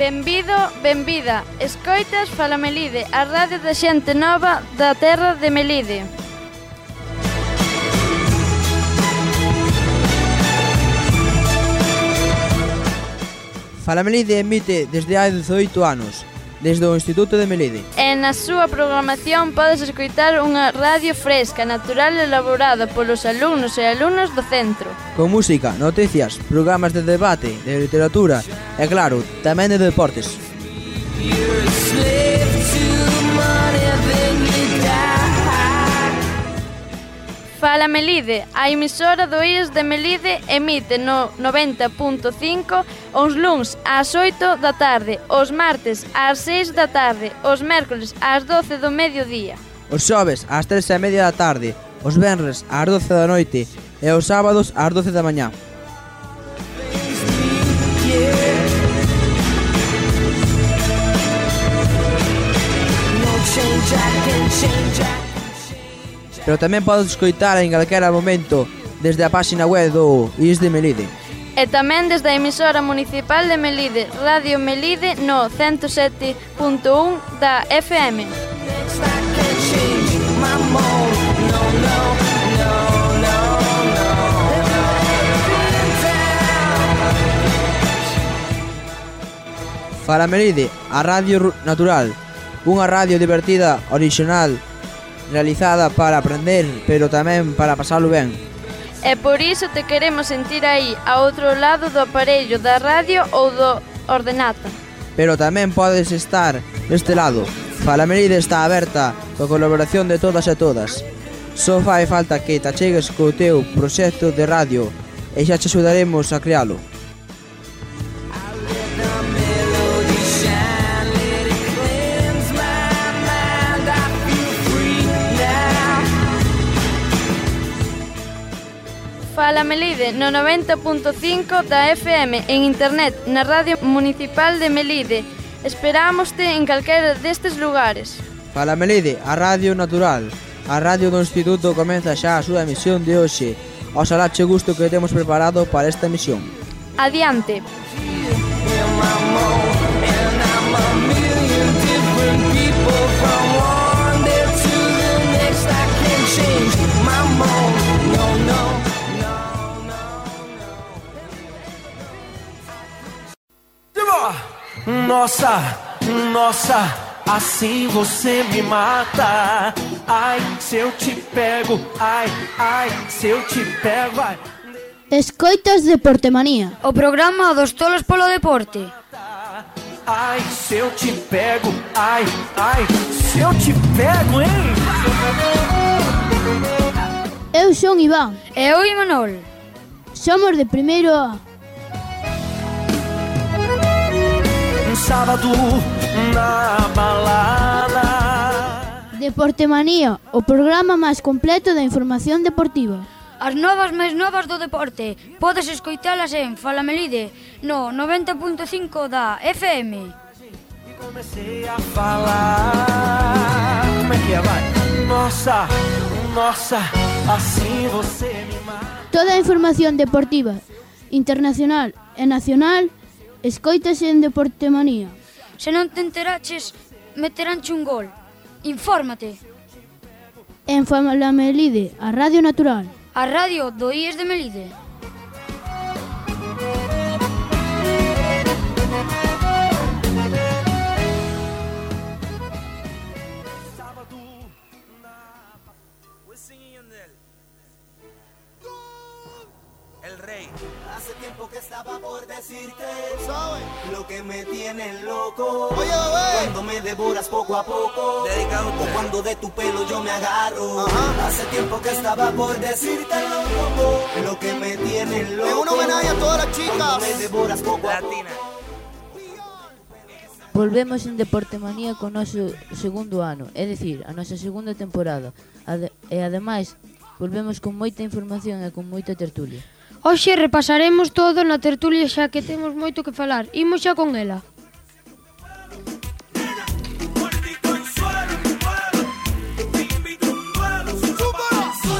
Benvido, benvida. Escoitas Fala Melide, a radio da xente nova da terra de Melide. Fala Melide emite desde hai 18 anos, desde o Instituto de Melide. E na súa programación podes escoitar unha radio fresca, natural e elaborada polos alumnos e alumnas do centro. Con música, noticias, programas de debate, de literatura e, claro, tamén de deportes. Fala Melide, a emisora do IES de Melide emite no 90.5 os luns ás 8 da tarde, os martes ás 6 da tarde, os mércoles ás 12 do mediodía. Os xoves ás 3:30 da tarde, os venres ás 12 da noite e os sábados ás 12 da mañá. Pero tamén podes escoitar en calquera momento desde a páxina web do IES de Melide. E tamén desde a emisora municipal de Melide, Radio Melide no 107.1 da FM. Fala Melide, a Radio Natural, unha radio divertida, orixinal, realizada para aprender, pero tamén para pasalo ben. E por iso te queremos sentir aí, a outro lado do aparello da radio ou do ordenata. Pero tamén podes estar deste lado. Fala Melide está aberta coa colaboración de todas e todas. Só fai falta que te achegues co teu proxecto de radio e xa te axudaremos a crealo. Fala Melide no 90.5 da FM en internet na Radio Municipal de Melide. Esperámoste en calquera destes lugares. Fala Melide, a Radio Natural. A radio do Instituto comeza xa a súa emisión de hoxe. Oxalá che gusto que temos preparado para esta emisión. Adiante. Nossa, nossa, assim você me mata. Ai, se eu te pego, ai, ai, se eu te pego, ai. Escoitas Deportemanía, o programa dos tolos polo deporte. Ai, se eu te pego, ai, ai, se eu te pego, hein? Eu son Iván. E eu Imanol. Somos de primeiro A. Sábado na balada. Deportemanía, o programa máis completo da información deportiva. As novas máis novas do deporte podes escoitalas en Fala Melide no 90.5 da FM. E comecei a falar. Como é que é, vai? Nossa, nossa, assim você me mata. Toda a información deportiva, internacional e nacional, escoítase en Deportemanía. Se non te enteraches, meteránche un gol. Infórmate. En Fala Melide, a Radio Natural. A radio do IES de Melide. El rey. Hace tiempo que estaba por decirte, ¿sabes? Lo que me tiene loco. Oye, cuando me devoras poco a poco. Dedicado o cuando de tu pelo yo me agarro. Ajá. Hace tiempo que estaba por decirte loco. Lo que me tiene loco. Es un homenaje a todas las chicas. Cuando me devoras poco a poco. Volvemos en Deportemanía con noso segundo ano, é dicir, a nosa segunda temporada. E ademais, volvemos con moita información e con moita tertulia. Hoxe repasaremos todo na tertulia xa que temos moito que falar. Imos xa con ela.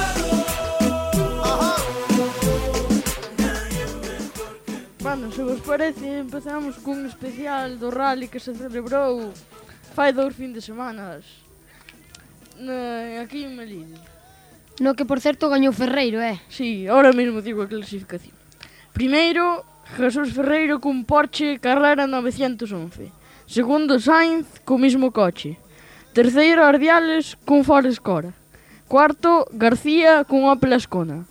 Bueno, se vos parece, empezamos cun especial do rally que se celebrou fai 2 fin de semanas aquí en Melide. No que, por certo, gañou Ferreiro, Sí, ahora mesmo digo a clasificación. Primeiro, Jesús Ferreiro cun Porsche Carrera 911. Segundo, Sainz co mismo coche. Terceiro, Ardiales cun Ford Escora. Cuarto, García cun Opel Ascona.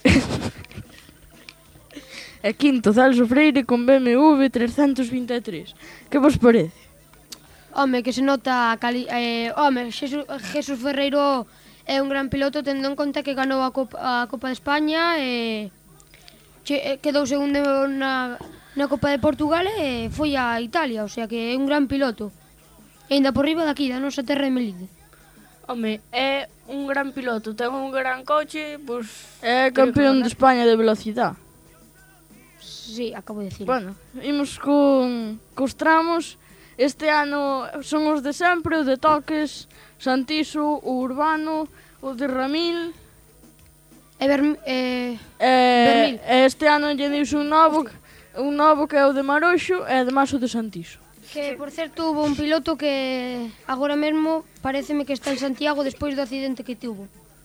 E quinto, Celso Freire con BMW 323. Que vos parece? Home, que se nota Jesús Ferreiro é un gran piloto, tendo en conta que ganou a Copa de España e quedou segundo na Copa de Portugal e foi a Italia, o sea que é un gran piloto. E ainda por riba daqui, da nosa terra de Melide. Home, é un gran piloto, ten un gran coche, pois... É campeón de España de velocidade. Sí, acabo de decir. Bueno, imos cos tramos. Este ano son os de sempre, o de Toques, Santiso, o Urbano, o de Ramil. Bermil. Este ano lle dius un novo que é o de Maroxo e ademais o de Santiso. Que, por certo, hubo un piloto que agora mesmo pareceme que está en Santiago despois do accidente que tuvo.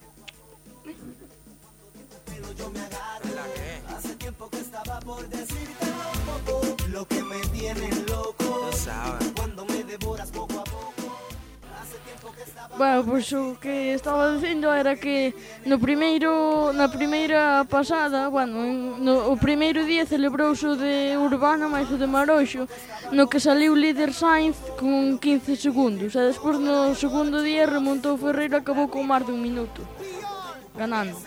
Lo que me tiene loco, cuando me devoras poco a poco. Hace tiempo que estaba. Bueno, pois o que estaba dicindo era que na primeira pasada, o primeiro día celebrouse o de Urbano máis o de Maroxo, no que saliu líder Sainz con 15 segundos, e despois no segundo día remontou Ferreiro e acabou con máis de 1 minuto, ganando.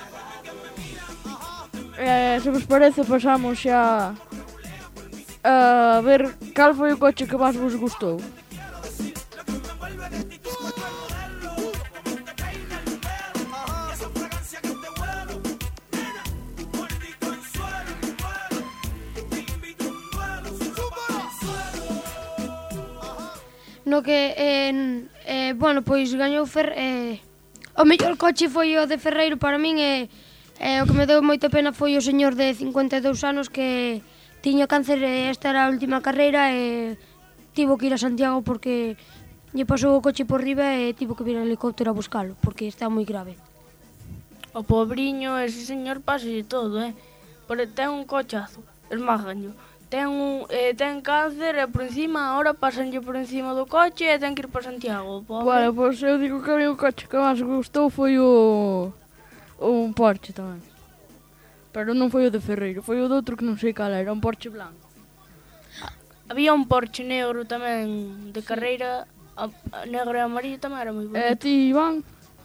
Se vos parece, pasamos xa a ver cal foi o coche que máis vos gustou. No que, pois gañou o mellor coche foi o de Ferreiro para min e o que me deu moita pena foi o señor de 52 anos que tiña cáncer e esta era a última carreira e tivo que ir a Santiago porque lle pasou o coche por riba e tivo que vir a helicóptero a buscalo porque está moi grave. O pobriño, ese señor pase todo, Porque ten un cochazo, esmáganlo. Ten cáncer e por encima, ahora pasanlle por encima do coche e ten que ir para Santiago. Bueno, pois eu digo que a mí o coche que máis gustou foi un Porsche tamén. Pero non foi o de Ferreiro, foi o de outro que non sei cal era, un Porsche blanco. Había un Porsche negro tamén de carreira, negro e amarillo tamén era moi bonito. E ti, Iván?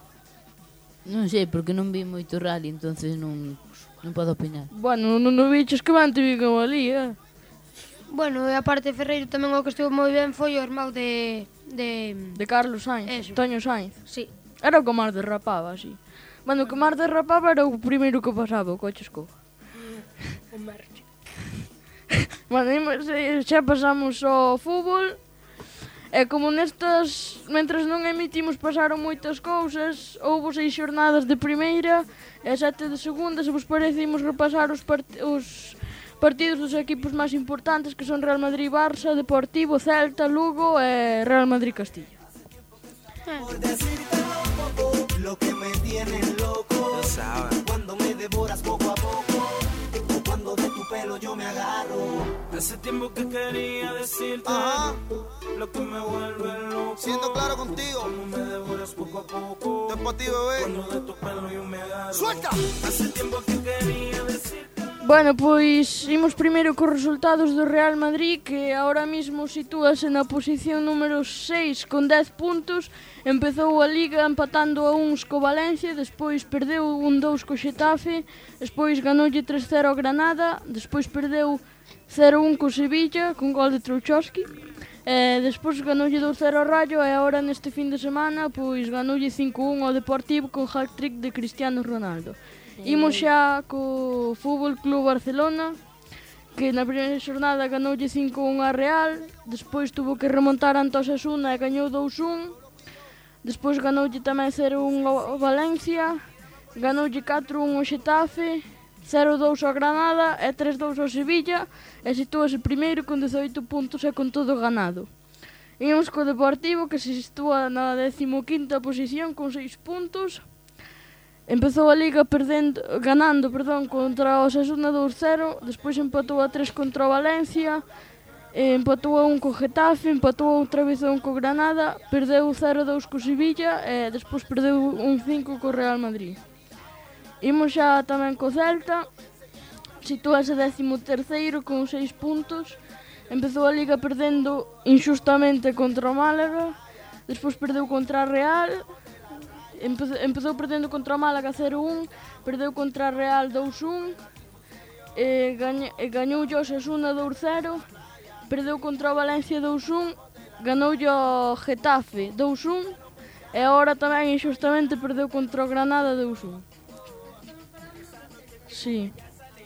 Non sei, porque non vi moito rally, entonces non podo opinar. Bueno, non o viches que van te vigo ali, Bueno, e aparte Ferreiro tamén o que estuvo moi ben foi o irmão de Carlos Sainz, Eso. Toño Sainz. Sí. Era o que máis derrapaba, así. Bueno, o que máis derrapaba era o primeiro que pasaba, o coche escoba. O merche. Bueno, xa pasamos ao fútbol. E como nestas, mentras non emitimos, pasaron moitas cousas. Houbo 6 xornadas de primeira e 7 de segunda. Se vos parece, imos repasar os partidos dos equipos máis importantes, que son Real Madrid-Barça, Deportivo, Celta, Lugo e Real Madrid-Castilla. Por decirte lo que me tiene loco, cuando me devoras poco a poco, o cuando de tu pelo yo me agarro. Hace tiempo que quería decirte lo que me vuelve loco. Siendo claro contigo, como me devoras poco a poco. Te pa' ti, bebé. Cuando de tu pelo yo me agarro. ¡Suelta! Hace tiempo que quería decirte. Bueno, pois imos primeiro cos resultados do Real Madrid, que ahora mismo sitúase na posición número 6 con 10 puntos. Empezou a Liga empatando a 1 co Valencia, despois perdeu 1-2 co Xetafe, despois ganoulle 3-0 ao Granada, despois perdeu 0-1 co Sevilla, con gol de Trouchowski, despois ganoulle 2-0 ao Rayo e agora neste fin de semana pois ganoulle 5-1 ao Deportivo con hat-trick de Cristiano Ronaldo. Imos xa co Fútbol Club Barcelona, que na primeira xornada ganoulle 5-1 a Real, despois tuvo que remontar ante o Osasuna e gañou 2-1, despois ganoulle tamén 0-1 ao Valencia, ganoulle 4-1 ao Xetafe, 0-2 ao Granada e 3-2 ao Sevilla e sitúase primeiro con 18 puntos e con todo ganado. Imos co Deportivo, que se sitúa na 15ª posición con 6 puntos. Empezou a Liga ganando contra o Osasuna 2-0, despois empatou a 3 contra o Valencia, empatou a 1 co Getafe, empatou outra vez a 1 co Granada, perdeu 0-2 co Sevilla e despois perdeu 1-5 co Real Madrid. Imos xa tamén co Celta, sitúase 13º con 6 puntos, empezou a Liga perdendo injustamente contra o Málaga, despois perdeu contra a Real, empezou perdendo contra o Málaga 0-1, perdeu contra a Real 2-1, gañoulle o Osasuna 2-0, perdeu contra o Valencia 2-1, ganoulle o Getafe 2-1 e agora tamén injustamente perdeu contra o Granada 2-1. Sí.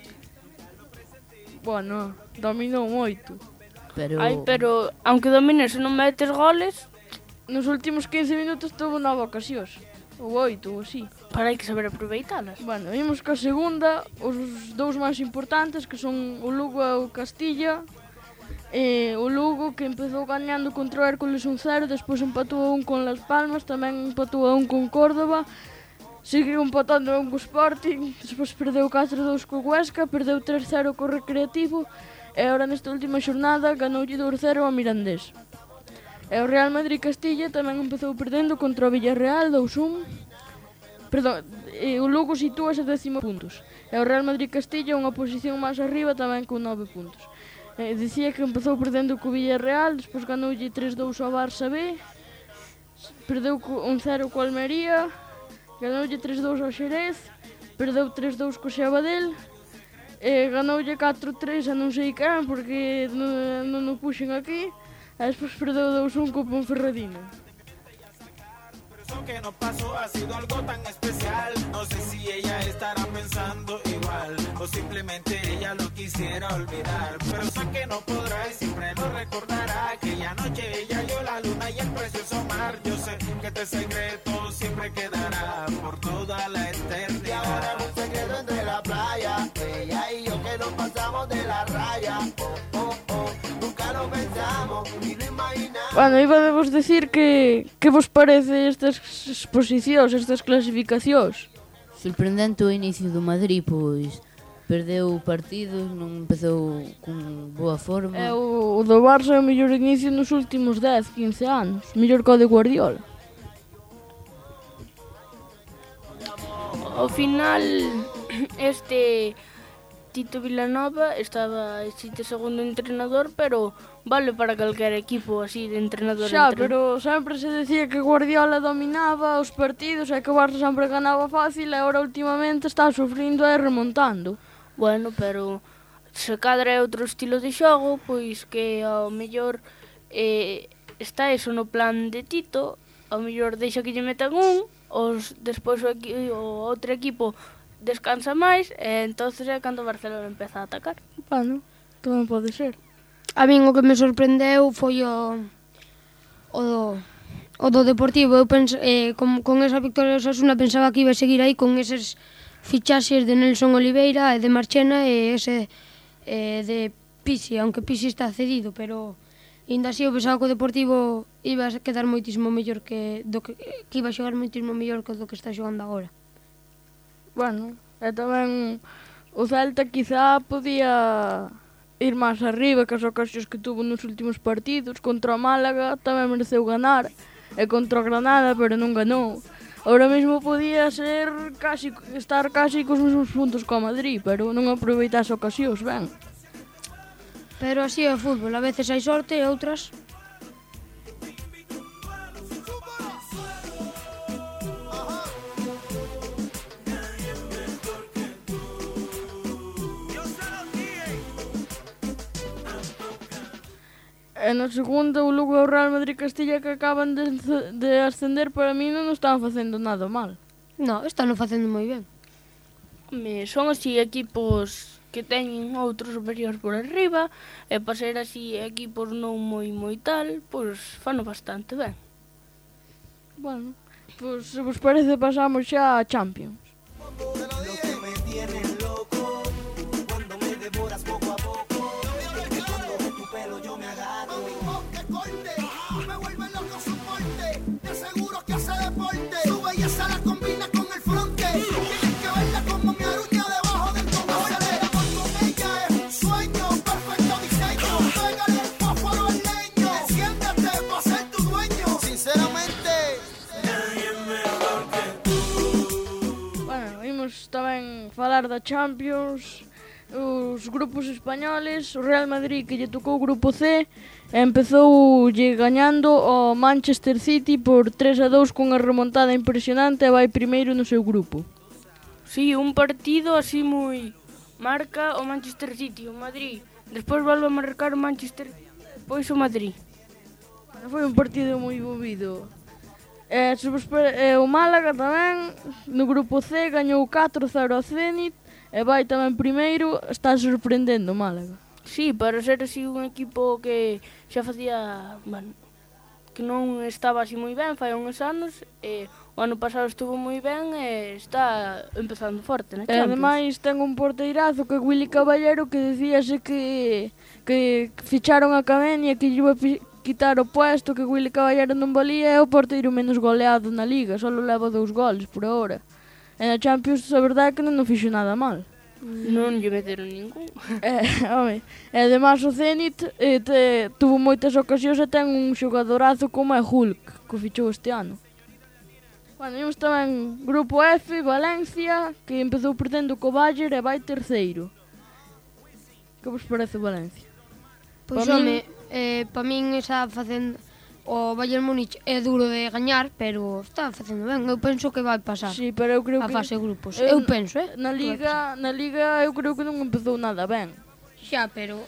Bueno, dominou moito. Pero aunque domines e non metes goles, nos últimos 15 minutos tuvo 9 ocasións. Ou 8, ou así. Para hai que saber aproveitalas. Bueno, vimos que a segunda, os dous máis importantes, que son o Lugo e o Castilla. O Lugo, que empezou gañando contra o Hércules 1-0, despois empatou a 1 con Las Palmas, tamén empatou a 1 con Córdoba, seguiu empatando a 1 co Sporting, despois perdeu 4-2 co Huesca, perdeu 3-0 co Recreativo, e agora nesta última xornada ganoulle 2-0 ao Mirandés. E o Real Madrid Castilla tamén empezou perdendo contra o Villarreal 2-1. O Lugo sitúase 10 puntos. E o Real Madrid Castilla unha posición máis arriba tamén con 9 puntos. Dicía que empezou perdendo co Villarreal, despois ganoulle 3-2 ao Barça B, perdeu 1-0 co Almería, ganoulle 3-2 ao Xerez, perdeu 3-2 co Xabadell, ganoulle 4-3 a non sei quen, porque non o puxen aquí, e despois perdeu 2-1 co Ponferradina. Que no pasó ha sido algo tan especial. No sé si ella estará pensando igual o simplemente ella lo quisiera olvidar, pero sé que no podrá y siempre lo recordará. Aquella noche ella vio la luna y el precioso mar. Yo sé que este secreto siempre quedará por toda la eternidad. Y ahora un secreto entre la playa, ella y yo que nos pasamos de la raya. Nunca lo pensamos y lo imaginamos. Bueno, iba a vos decir que vos parece estas exposicións, estas clasificacións? Sorprendente o inicio do Madrid, pois perdeu partidos, non empezou con boa forma. O do Barça é o mellor inicio nos últimos 10, 15 anos, mellor que o de Guardiola. Ao final, Tito Vilanova estaba segundo entrenador, pero vale para calquer equipo así de entrenador. Xa, pero sempre se decía que Guardiola dominaba os partidos e que o Barça sempre ganaba fácil e agora últimamente está sufrindo e remontando. Bueno, pero se cadra é outro estilo de xogo, pois que ao mellor está eso no plan de Tito, ao mellor deixa que lle metan despois o outro equipo descansa máis e entonces é cando o Barcelona empeza a atacar. Bueno, tamén pode ser. A min o que me sorprendeu foi o do Deportivo. Eu con esa victoria do Osasuna pensaba que iba a seguir aí con eses fichaxes de Nelson Oliveira e de Marchena e ese de Pisi, aunque Pisi está cedido, pero ainda así eu pensaba que o Deportivo iba a quedar moitísimo mellor que iba a xogar moitísimo mellor que do que está xogando agora. Bueno, e tamén o Celta quizá podía ir máis arriba que as ocasións que tuvo nos últimos partidos. Contra o Málaga tamén mereceu ganar, e contra o Granada, pero non ganou. Ahora mesmo podía estar casi cos mesmos puntos co Madrid, pero non aproveita as ocasións, ben. Pero así é o fútbol, a veces hai sorte e outras... E na segunda, o Lugo e o Real Madrid Castilla, que acaban de ascender, para mí non están facendo nada mal. No, están facendo moi ben. Son así equipos que teñen outros superiores por arriba, e para ser así equipos non moi tal, pois fano bastante ben. Bueno, pois se vos parece pasamos xa a Champions. Lo que me tiene loco con su porte, de seguro que hace deporte. Su belleza la combina con el fronte. Tienes que verla como mi aruña debajo del coco. El amor con ella es un sueño, perfecto diseño. Pégale el fósforo al leño, enciéndete para ser tu dueño. Sinceramente, nadie mejor que tú. Bueno, imos tamén falar da Champions. Os grupos españoles, o Real Madrid, que lle tocou o grupo C, empezou lle gañando ao Manchester City por 3-2 cunha remontada impresionante e vai primeiro no seu grupo. Sí, un partido así moi... Marca o Manchester City, o Madrid. Despois volve a marcar o Manchester, pois o Madrid. Bueno, foi un partido moi movido. O Málaga tamén, no grupo C, gañou 4-0 ao Zenit, e vai tamén primeiro, está sorprendendo o Málaga. Sí, para ser así un equipo que xa facía, bueno, que non estaba así moi ben, fai uns anos, e o ano pasado estuvo moi ben e está empezando forte na Champions. E ademais ten un porteirazo que é Willy Caballero, que decíase que ficharon a Cavani e que lle iba a quitar o puesto, que Willy Caballero non valía, é o porteiro menos goleado na Liga, só leva 2 goles por hora. E na Champions a verdade é que non fixo nada mal. Non lle meteron ningún. E ademais o Zenit tuvo moitas ocasións e ten un xogadorazo como é Hulk, que o fichou este ano. Bueno, vimos tamén grupo F, Valencia, que empezou perdendo co Bayern e vai terceiro. Que vos parece Valencia? Pois home, pa min está facendo... O Bayern Múnich é duro de gañar, pero está facendo ben. Eu penso que vai pasar. Sí, pero eu creo a fase de grupos. Eu penso, Na Liga eu creo que non empezou nada ben. Xa, pero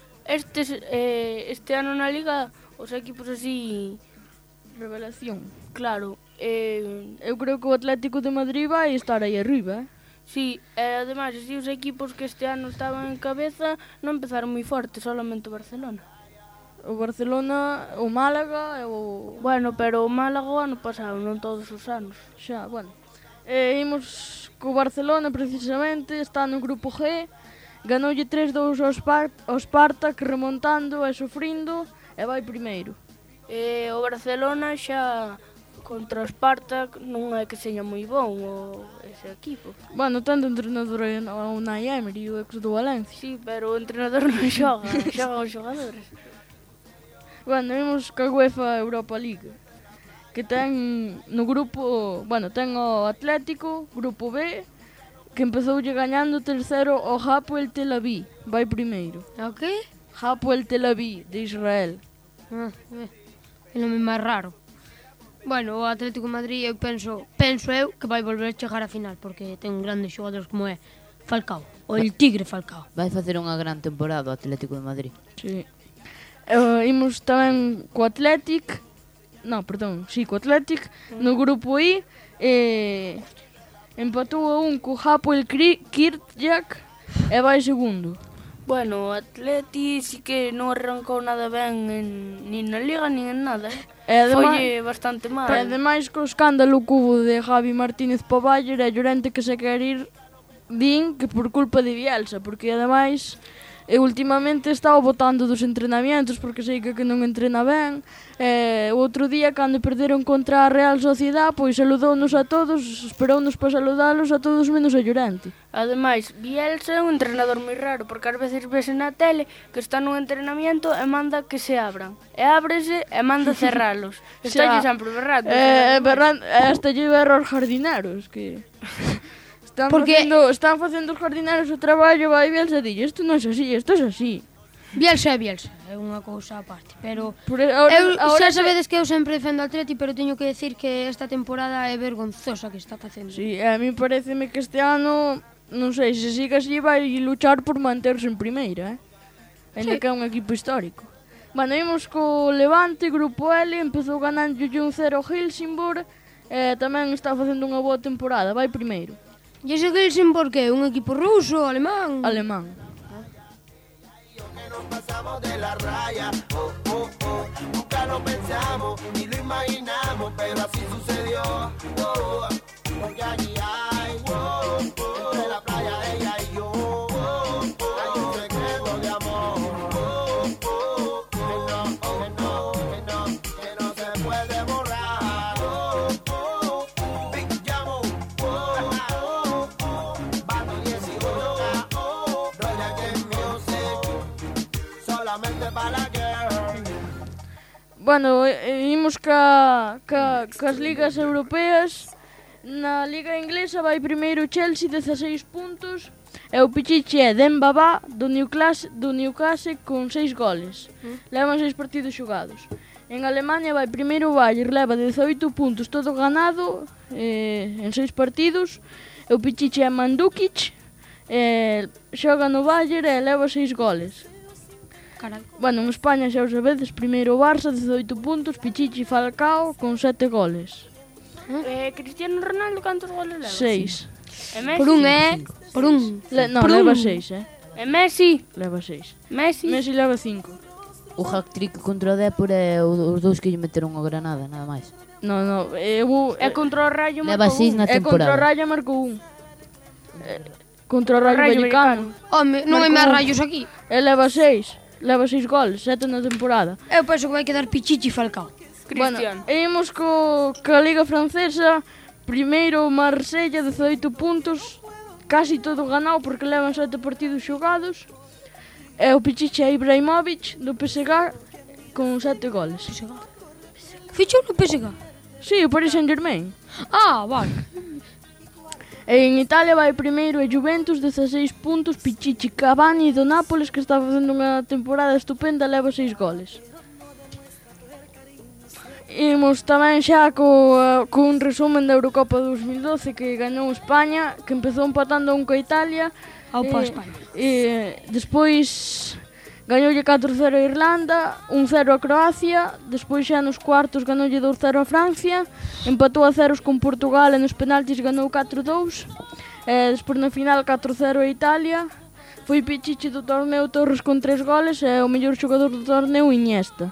este ano na Liga os equipos así revelación. Claro, eu creo que o Atlético de Madrid vai estar aí arriba, Sí, e ademais así os equipos que este ano estaban en cabeza non empezaron moi forte, solamente o Barcelona. O Barcelona, o Málaga e o... Bueno, pero o Málaga o ano pasado, non todos os anos. Xa, bueno. Imos co Barcelona, precisamente, está no grupo G. Ganoulle 3-2 ao Spartak, remontando e sufrindo, e vai primeiro. O Barcelona xa contra o Spartak non é que seña moi bon ese equipo. Bueno, tanto o entrenador o Unai Emery, o ex do Valencia. Sí, pero o entrenador non xoga, xogan os xogadores. Bueno, vimos ca UEFA Europa League, que ten no grupo, bueno, ten o Atlético, grupo B, que empezoulle gañando terceiro o Hapoel Tel Aviv, vai primeiro. O que? Hapoel Tel Aviv, de Israel. É nome máis raro. Bueno, o Atlético de Madrid eu penso eu que vai volver a chegar a final, porque ten grandes xogadores como é Falcao, o el Tigre Falcao. Vai facer unha gran temporada o Atlético de Madrid. Sí. Imos tamén co Atlético, co Atlético, no grupo I, empatou a un co Hapoel Kirchak e vai segundo. Bueno, o Atleti sí que non arrancou nada ben nin na Liga, nin en nada. Foi bastante mal. E ademais co escándalo cubo de Javi Martínez pa Bayern e Llorente que se quer ir, din que por culpa de Bielsa, porque ademais... últimamente estaba botando dos entrenamientos porque sei que non entrena ben. O outro día, cando perderon contra a Real Sociedad, pois saludounos a todos, esperounos para saludalos a todos menos a Llorente. Ademais, Bielsa é un entrenador moi raro, porque ás veces ves na tele que está nun entrenamiento e manda que se abran. E ábrese e manda cerralos. Está sempre berrando. Hasta lle berro aos jardineros, que... Están facendo os jardineros o traballo, vai Bielsa e dille, isto non é así, isto é así. Bielsa é unha cousa aparte, pero xa sabedes que eu sempre defendo o Atleti, pero teño que decir que esta temporada é vergonzosa que está facendo. Sí, a mí pareceme que este ano, non sei, se siga así vai luchar por manterse en primeira, ainda que é un equipo histórico. Bueno, imos co Levante, grupo L, empezou ganando 1-0 Helsingborg, tamén está facendo unha boa temporada, vai primeiro. E ese Helsingborg que é un equipo ruso, alemán? Alemán. Nos pasamos de la raya, nunca lo pensamos ni lo imaginamos, pero así sucedió. Porque allí hay, de la playa ella y yo, hay un secreto de amor, que no se puede de borrar. Big Jamo, Bato 18, Royal Game Music, solamente para la girl. Bueno, imos cas ligas europeas. Na Liga Inglesa vai primeiro o Chelsea, 16 puntos, e o Pichichi é Dembaba do Newcastle con 6 goles. Levan 6 partidos xogados. En Alemania vai primeiro o Bayern, leva 18 puntos, todo ganado en 6 partidos. E o Pichichi é Mandzukic, xoga no Bayern e leva 6 goles. Carai. Bueno, en España xa os sabedes, primeiro o Barça, 18 puntos, Pichichi Falcao con 7 goles. Cristiano Ronaldo, cantos goles leva? 6. E Messi? Por un. Leva 6, E Messi? Leva 6. Messi leva 5. O hat-trick contra o Depor é os dous que lle meteron o Granada, nada máis. No, é contra o Rayo Leva marcou 6 na é contra o temporada. Rayo marcou 1. Contra o Rayo Vallecano. Home, non hai máis rayos aquí. Leva 6 goles, 7 na temporada. Eu penso que vai quedar Pichichi Falcao. Cristiano. Bueno, imos ca Liga Francesa. Primeiro o Marsella, 18 puntos, casi todo ganado porque levan 7 partidos xogados. E o Pichichi é Ibrahimovic do PSG con 7 goles. Fichou no PSG? Sí, o Paris Saint-Germain. Ah, vale. En Italia vai primeiro a Juventus, 16 puntos, Pichichi Cavani do Nápoles, que está facendo unha temporada estupenda, leva 6 goles. Imos tamén xa con un resumen da Eurocopa 2012 que gañou España, que empezou empatando co Italia. Aupa España. Despois gañoulle 4-0 a Irlanda, 1-0 a Croacia, despois xa nos cuartos gañoulle 2-0 a Francia, empatou a ceros con Portugal e nos penaltis ganou 4-2, despois na final 4-0 a Italia. Foi Pichichi do torneo Torres con 3 goles e o mellor xogador do torneo Iniesta.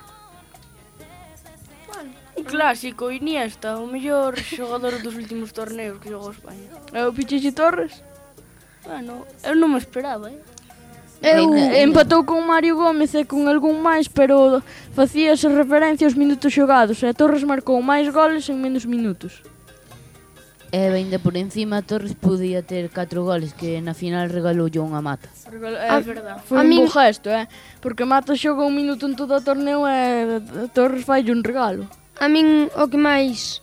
Un clásico, Iniesta, o mellor xogador dos últimos torneos que xogou España. E o Pichichi Torres? Bueno, eu non me esperaba, Empatou con Mario Gómez e con algún máis, pero facíase referencia aos minutos xogados, e Torres marcou máis goles en menos minutos. E ainda por encima Torres podía ter 4 goles, que na final regaloulle unha Mata. É verdade. Foi un bo gesto, porque Mata xoga un minuto en todo o torneo e Torres faille un regalo. A min agora o que máis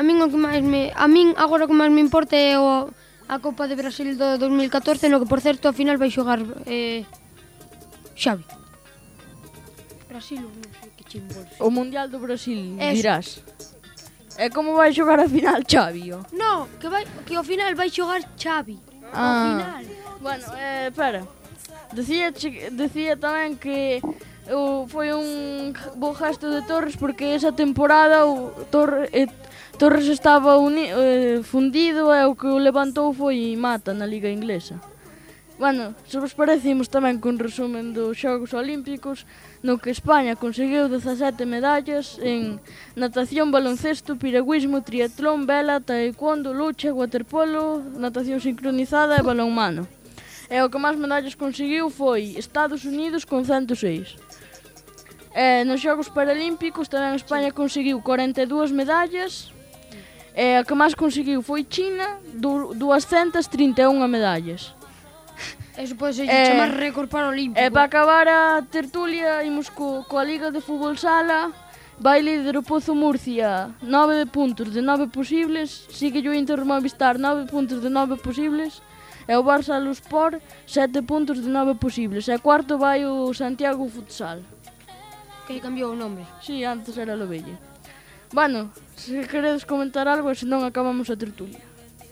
me importa é a Copa de Brasil do 2014, no que por certo ao final vai xogar Xavi. Brasil, non sei que chimbol. O Mundial do Brasil, dirás. E como vai xogar a final Xavi? No, que ao final vai xogar Xavi. Ao final. Bueno, espera. Decía tamén que foi un bo gesto de Torres porque esa temporada o Torres estaba fundido e o que o levantou foi Mata na Liga Inglesa. Bueno, se vos parecimos tamén con resumen dos Xogos Olímpicos, no que España conseguiu 17 medallas en natación, baloncesto, piragüismo, triatlón, vela, taekwondo, lucha, waterpolo, natación sincronizada e balonmano. E o que máis medallas conseguiu foi Estados Unidos con 106. Nos Xogos Paralímpicos tamén España conseguiu 42 medallas. E a que máis conseguiu foi China, 231 medallas. Eso pode ser chamar récord paralímpico. E para acabar a tertulia, imos coa Liga de Fútbol Sala. Vai líder o Pozo Murcia, 9 puntos de 9 posibles. Sigue o Inter Movistar, 9 puntos de 9 posibles. E o Barça Luspor, 7 puntos de 9 posibles. E cuarto vai o Santiago Futsal. Que cambiou o nome. Si, antes era Lovelle. Bueno, se queredes comentar algo, senón acabamos a tertulia.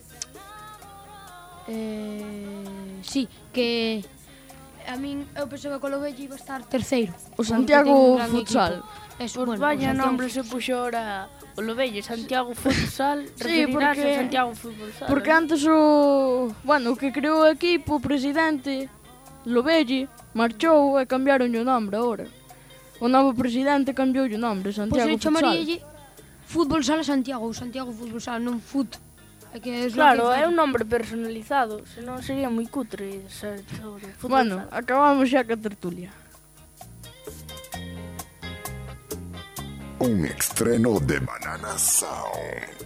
Sí, que a min eu pensaba que o Lovelle iba a estar terceiro. O Santiago Futsal. Eso, bueno, vaya nombre se puxo ahora o Lovelle, Santiago Futsal, referirás a Santiago Futsal. Porque antes o que creou o equipo, o presidente Lovelle, marchou e cambiaron o nombre agora. O novo presidente cambiou o nombre, Santiago Futsal. Pois chamaríalle Fútbol Sala Santiago, ou Santiago Fútbol Sala, non Fut. Claro, é un nombre personalizado, senón sería moi cutre ser Fútbol Bueno, Sala. acabamos xa ca tertulia. un estreno de Banana Sound.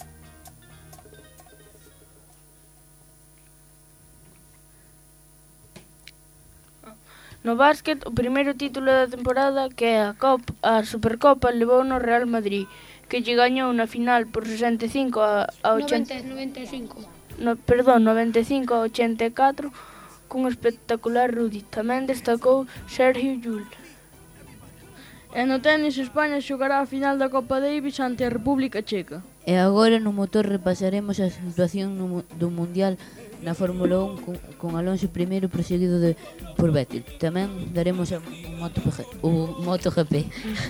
No básquet, o primeiro título da temporada, que é a Supercopa, levou no Real Madrid, que lle gañou na final por 65 a 95 a 84, cun espectacular Rudy. Tamén destacou Sergio Llull. E no tenis, España xogará a final da Copa Davis ante a República Checa. E agora no motor repasaremos a situación do Mundial na Fórmula 1 con Alonso primeiro proseguido por Vettel. Tamén daremos o MotoGP.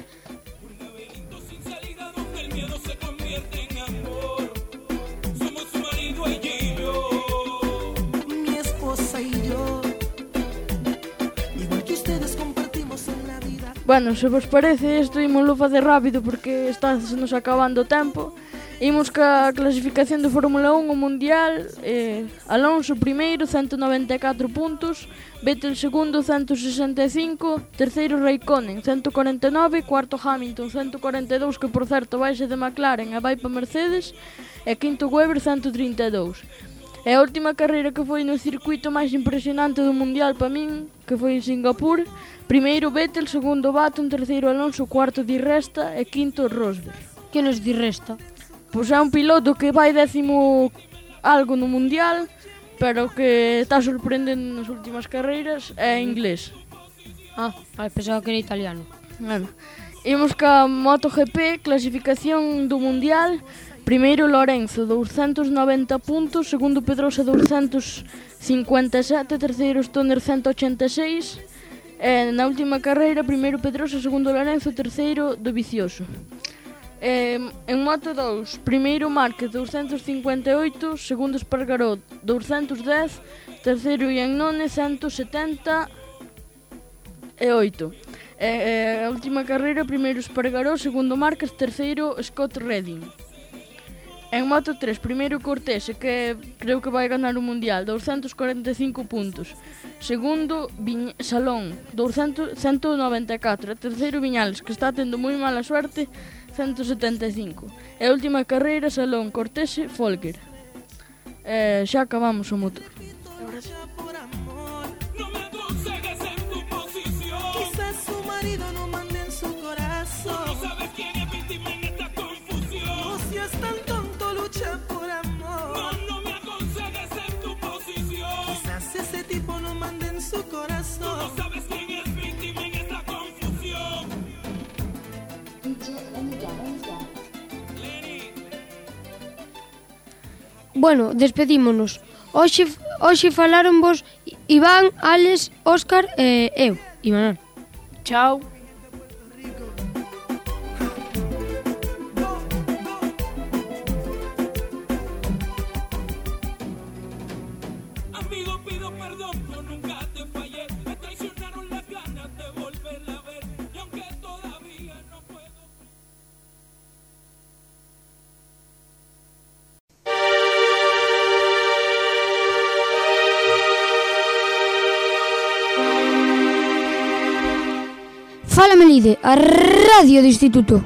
Bueno, se vos parece, isto ímoslo facer rápido porque está se nos acabando o tempo. Imos ca clasificación de Fórmula 1 o Mundial. Alonso primeiro, 194 puntos. Vettel segundo, 165. Terceiro Raikkonen, 149. Cuarto Hamilton, 142, que por certo baixa de McLaren e vai para Mercedes. E quinto Webber, 132. E a última carreira que foi no circuito máis impresionante do Mundial para min, que foi en Singapur. Primeiro Vettel, segundo Button, terceiro Alonso, cuarto Di Resta e quinto Rosberg. Que nos Di Resta? Pois é un piloto que vai 10º algo no Mundial, pero que está sorprendendo nas últimas carreiras, é inglés. Pensaba que era italiano. Bueno, imos ca MotoGP, clasificación do Mundial. Primeiro Lorenzo, 290 puntos. Segundo Pedrosa, 257. Terceiro Stoner, 186. Na última carreira, primeiro Pedrosa, segundo Lorenzo, terceiro Dovizioso. En Moto 2, primeiro Márquez, 258. Segundo Espargaró, 210. Terceiro Iannone, 178. A última carreira, primeiro Espargaró, segundo Márquez, terceiro Scott Redding. En Moto 3, primeiro Cortese, que creo que vai ganar o Mundial, 245 puntos. Segundo, Salón, 194. Terceiro, Viñales, que está tendo moi mala suerte, 175. E a última carreira, Salón, Cortese, Folger. Xa acabamos o motor. Quizás su marido no mande en su corazón. No sabes quién es víctima en esta confusión. No seas tan tonto, lucha por amor. No me aconsejes en tu posición. Quizás ese tipo no mande en su corazón. No sabes quién es víctima en esta confusión. Bueno, despedímonos. Hoxe falaron vos Iván, Alex, Óscar e eu, Imanol. Chao. Amigo, pido perdón, yo nunca te fallé. Me traicionaron las ganas de volverla a ver. Y aunque todavía no puedo. Fala Melide, a radio do Instituto.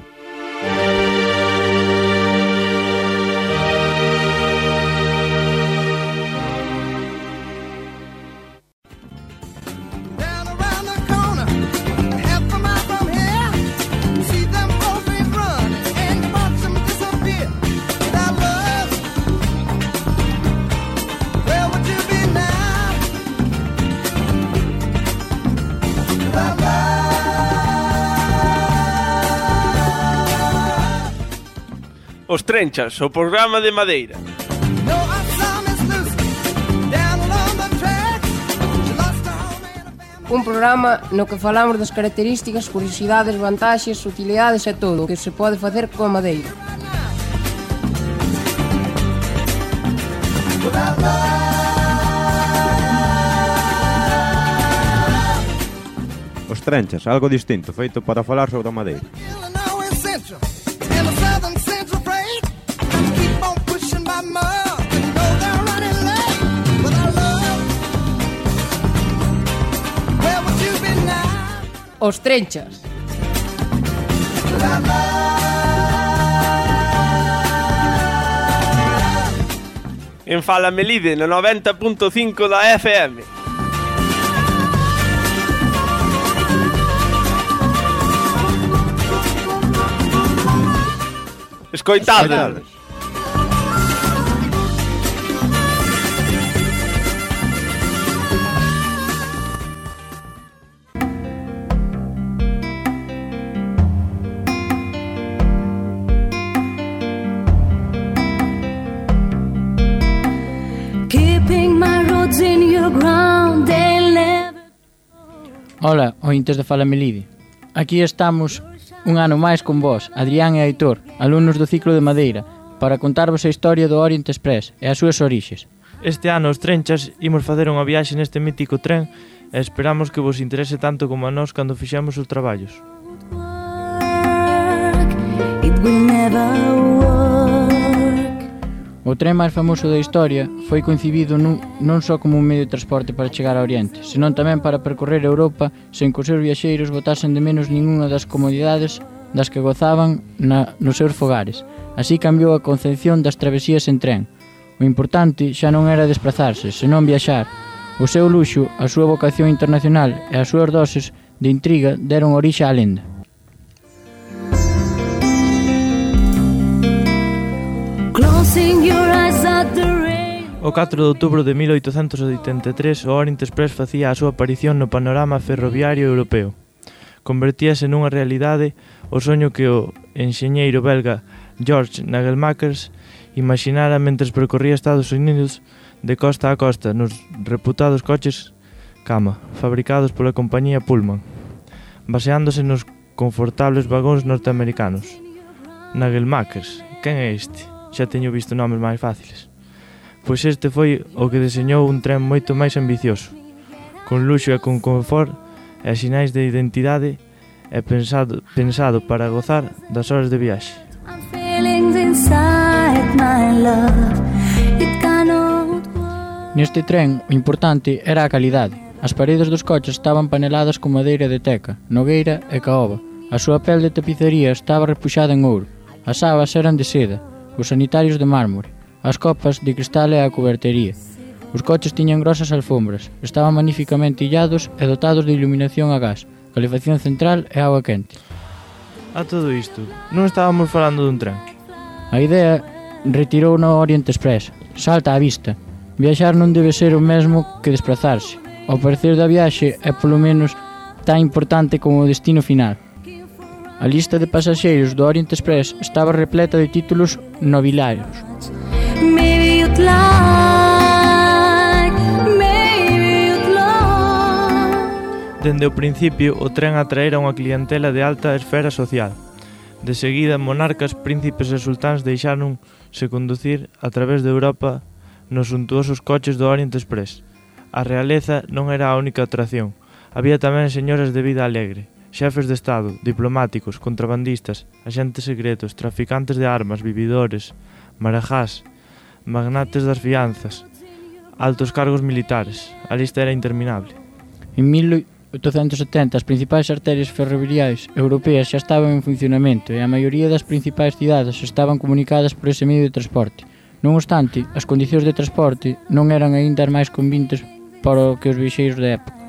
Os Trenchas, o programa de Madeira. Un programa no que falamos das características, curiosidades, vantaxes, utilidades e todo o que se pode facer coa madeira. Os Trenchas, algo distinto, feito para falar sobre a madeira. Os Trenchas. En Fala Melide, no 90.5 da FM. Escoitade. Ola, ointes de Fala Melide. Aquí estamos un ano máis con vós, Adrián e Aitor, alumnos do ciclo de Madeira, para contarvos a historia do Orient Express e as súas orixes. Este ano os Trenchas imos facer unha viaxe neste mítico tren e esperamos que vos interese tanto como a nós cando fixemos os traballos. O tren máis famoso da historia foi concibido non só como un medio de transporte para chegar ao Oriente, senón tamén para percorrer Europa sen que os seus viaxeiros botasen de menos ningunha das comodidades das que gozaban nos seus fogares. Así cambiou a concepción das travesías en tren. O importante xa non era desplazarse, senón viaxar. O seu luxo, a súa vocación internacional e as súas doses de intriga deron orixe á lenda. O 4 de outubro de 1883 o Orient Express facía a súa aparición no panorama ferroviario europeo. Convertíase nunha realidade o soño que o enxeñeiro belga George Nagelmakers imaginara mentres percorría Estados Unidos de costa a costa nos reputados coches cama, fabricados pola compañía Pullman, baseándose nos confortables vagóns norteamericanos. Nagelmakers, quen é este? Xa teño visto nomes máis fáciles. Pois este foi o que deseñou un tren moito máis ambicioso, con luxo e con confort e sinais de identidade e pensado para gozar das horas de viaxe. Neste tren, o importante era a calidade. As paredes dos coches estaban paneladas con madeira de teca, nogueira e caoba. A súa pel de tapicería estaba repuxada en ouro. As sabas eran de seda, os sanitarios de mármore, as copas de cristal e a cobertería. Os coches tiñan grosas alfombras, estaban magníficamente illados e dotados de iluminación a gas, calefacción central e agua quente. A todo isto, non estábamos falando dun tren. A idea retirou no Orient Express. Salta á vista. Viaxar non debe ser o mesmo que desplazarse. O parecer da viaxe é polo menos tan importante como o destino final. A lista de pasaxeiros do Orient Express estaba repleta de títulos nobiliarios. Dende o principio, o tren atraera unha clientela de alta esfera social. De seguida, monarcas, príncipes e sultáns deixáronse conducir a través de Europa nos suntuosos coches do Orient Express. A realeza non era a única atracción. Había tamén señoras de vida alegre, xefes de Estado, diplomáticos, contrabandistas, axentes secretos, traficantes de armas, vividores, marajás, magnates das fianzas, altos cargos militares. A lista era interminable. En 1870 as principais arterias ferroviarias europeas xa estaban en funcionamento e a maioría das principais cidades estaban comunicadas por ese medio de transporte. Non obstante, as condicións de transporte non eran aínda as máis convintes para o que os viaxeiros da época.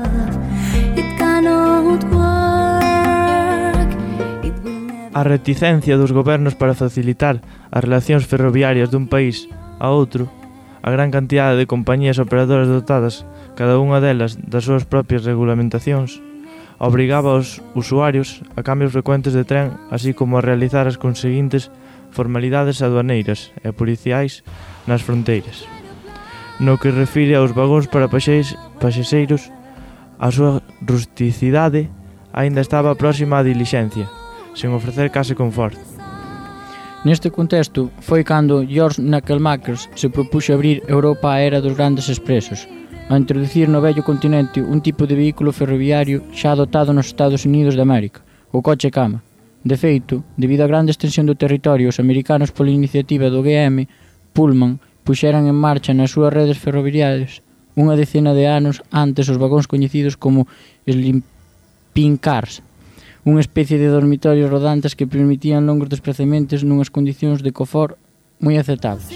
A reticencia dos gobernos para facilitar as relacións ferroviarias dun país a outro, a gran cantidade de compañías operadoras dotadas, cada unha delas das súas propias regulamentacións, obrigaba aos usuarios a cambios frecuentes de tren, así como a realizar as conseguintes formalidades aduaneiras e policiais nas fronteiras. No que refire aos vagóns para paxaxeiros, a súa rusticidade aínda estaba próxima á dilixencia, sen ofrecer case confort. Neste contexto, foi cando George Nagelmakers se propuxo abrir Europa á era dos grandes expresos, a introducir no vello continente un tipo de vehículo ferroviario xa adoptado nos Estados Unidos de América, o coche cama. De feito, debido á grande extensión do territorio, os americanos pola iniciativa do GM, Pullman, puxeran en marcha nas súas redes ferroviarias unha decena de anos antes os vagóns coñecidos como Sleeping Cars. unha especie de dormitorios rodantes que permitían longos desplazamentos nunhas condicións de confort moi aceptables.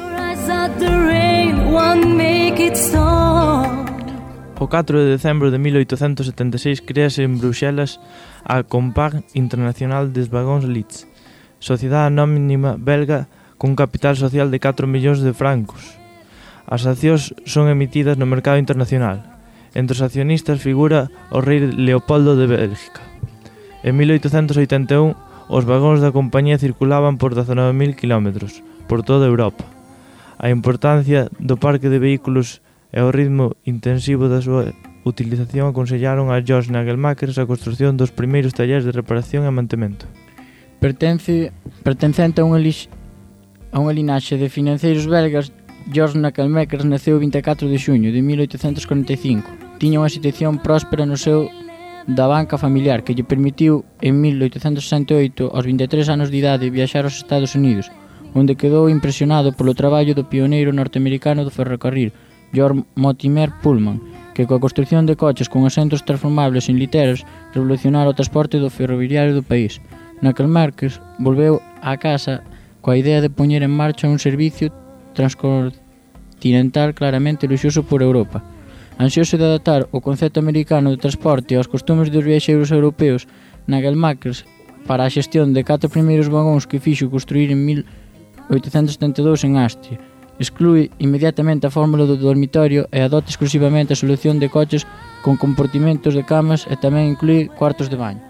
O 4 de decembro de 1876 créase en Bruxelas a Compagnie Internacional des Wagons Lits, sociedade anónima belga cun capital social de 4 millóns de francos. As accións son emitidas no mercado internacional. Entre os accionistas figura o rei Leopoldo de Bélgica. En 1881, os vagóns da compañía circulaban por 19.000 km por toda Europa. A importancia do parque de vehículos e o ritmo intensivo da súa utilización aconsellaron a George Nagelmakers a construción dos primeiros talleres de reparación e mantemento. Pertencente a unha linaxe de financeiros belgas, George Nagelmakers naceu o 24 de xuño de 1845. Tiña unha situación próspera no seu da banca familiar que lle permitiu en 1868, aos 23 anos de idade, viaxar aos Estados Unidos, onde quedou impresionado polo traballo do pioneiro norteamericano do ferrocarril, George Mortimer Pullman, que coa construción de coches con asentos transformables en literas revolucionara o transporte do ferroviario do país. Nagelmakers volveu á casa coa idea de poñer en marcha un servicio transcontinental claramente luxoso por Europa. Ansioso de adaptar o concepto americano de transporte aos costumes dos viaxeiros europeos, Nagelmakers, para a xestión de 4 primeiros vagóns que fixo construir en 1872 en Austria, exclúe inmediatamente a fórmula do dormitorio e adopta exclusivamente a solución de coches con compartimentos de camas e tamén inclúe cuartos de baño.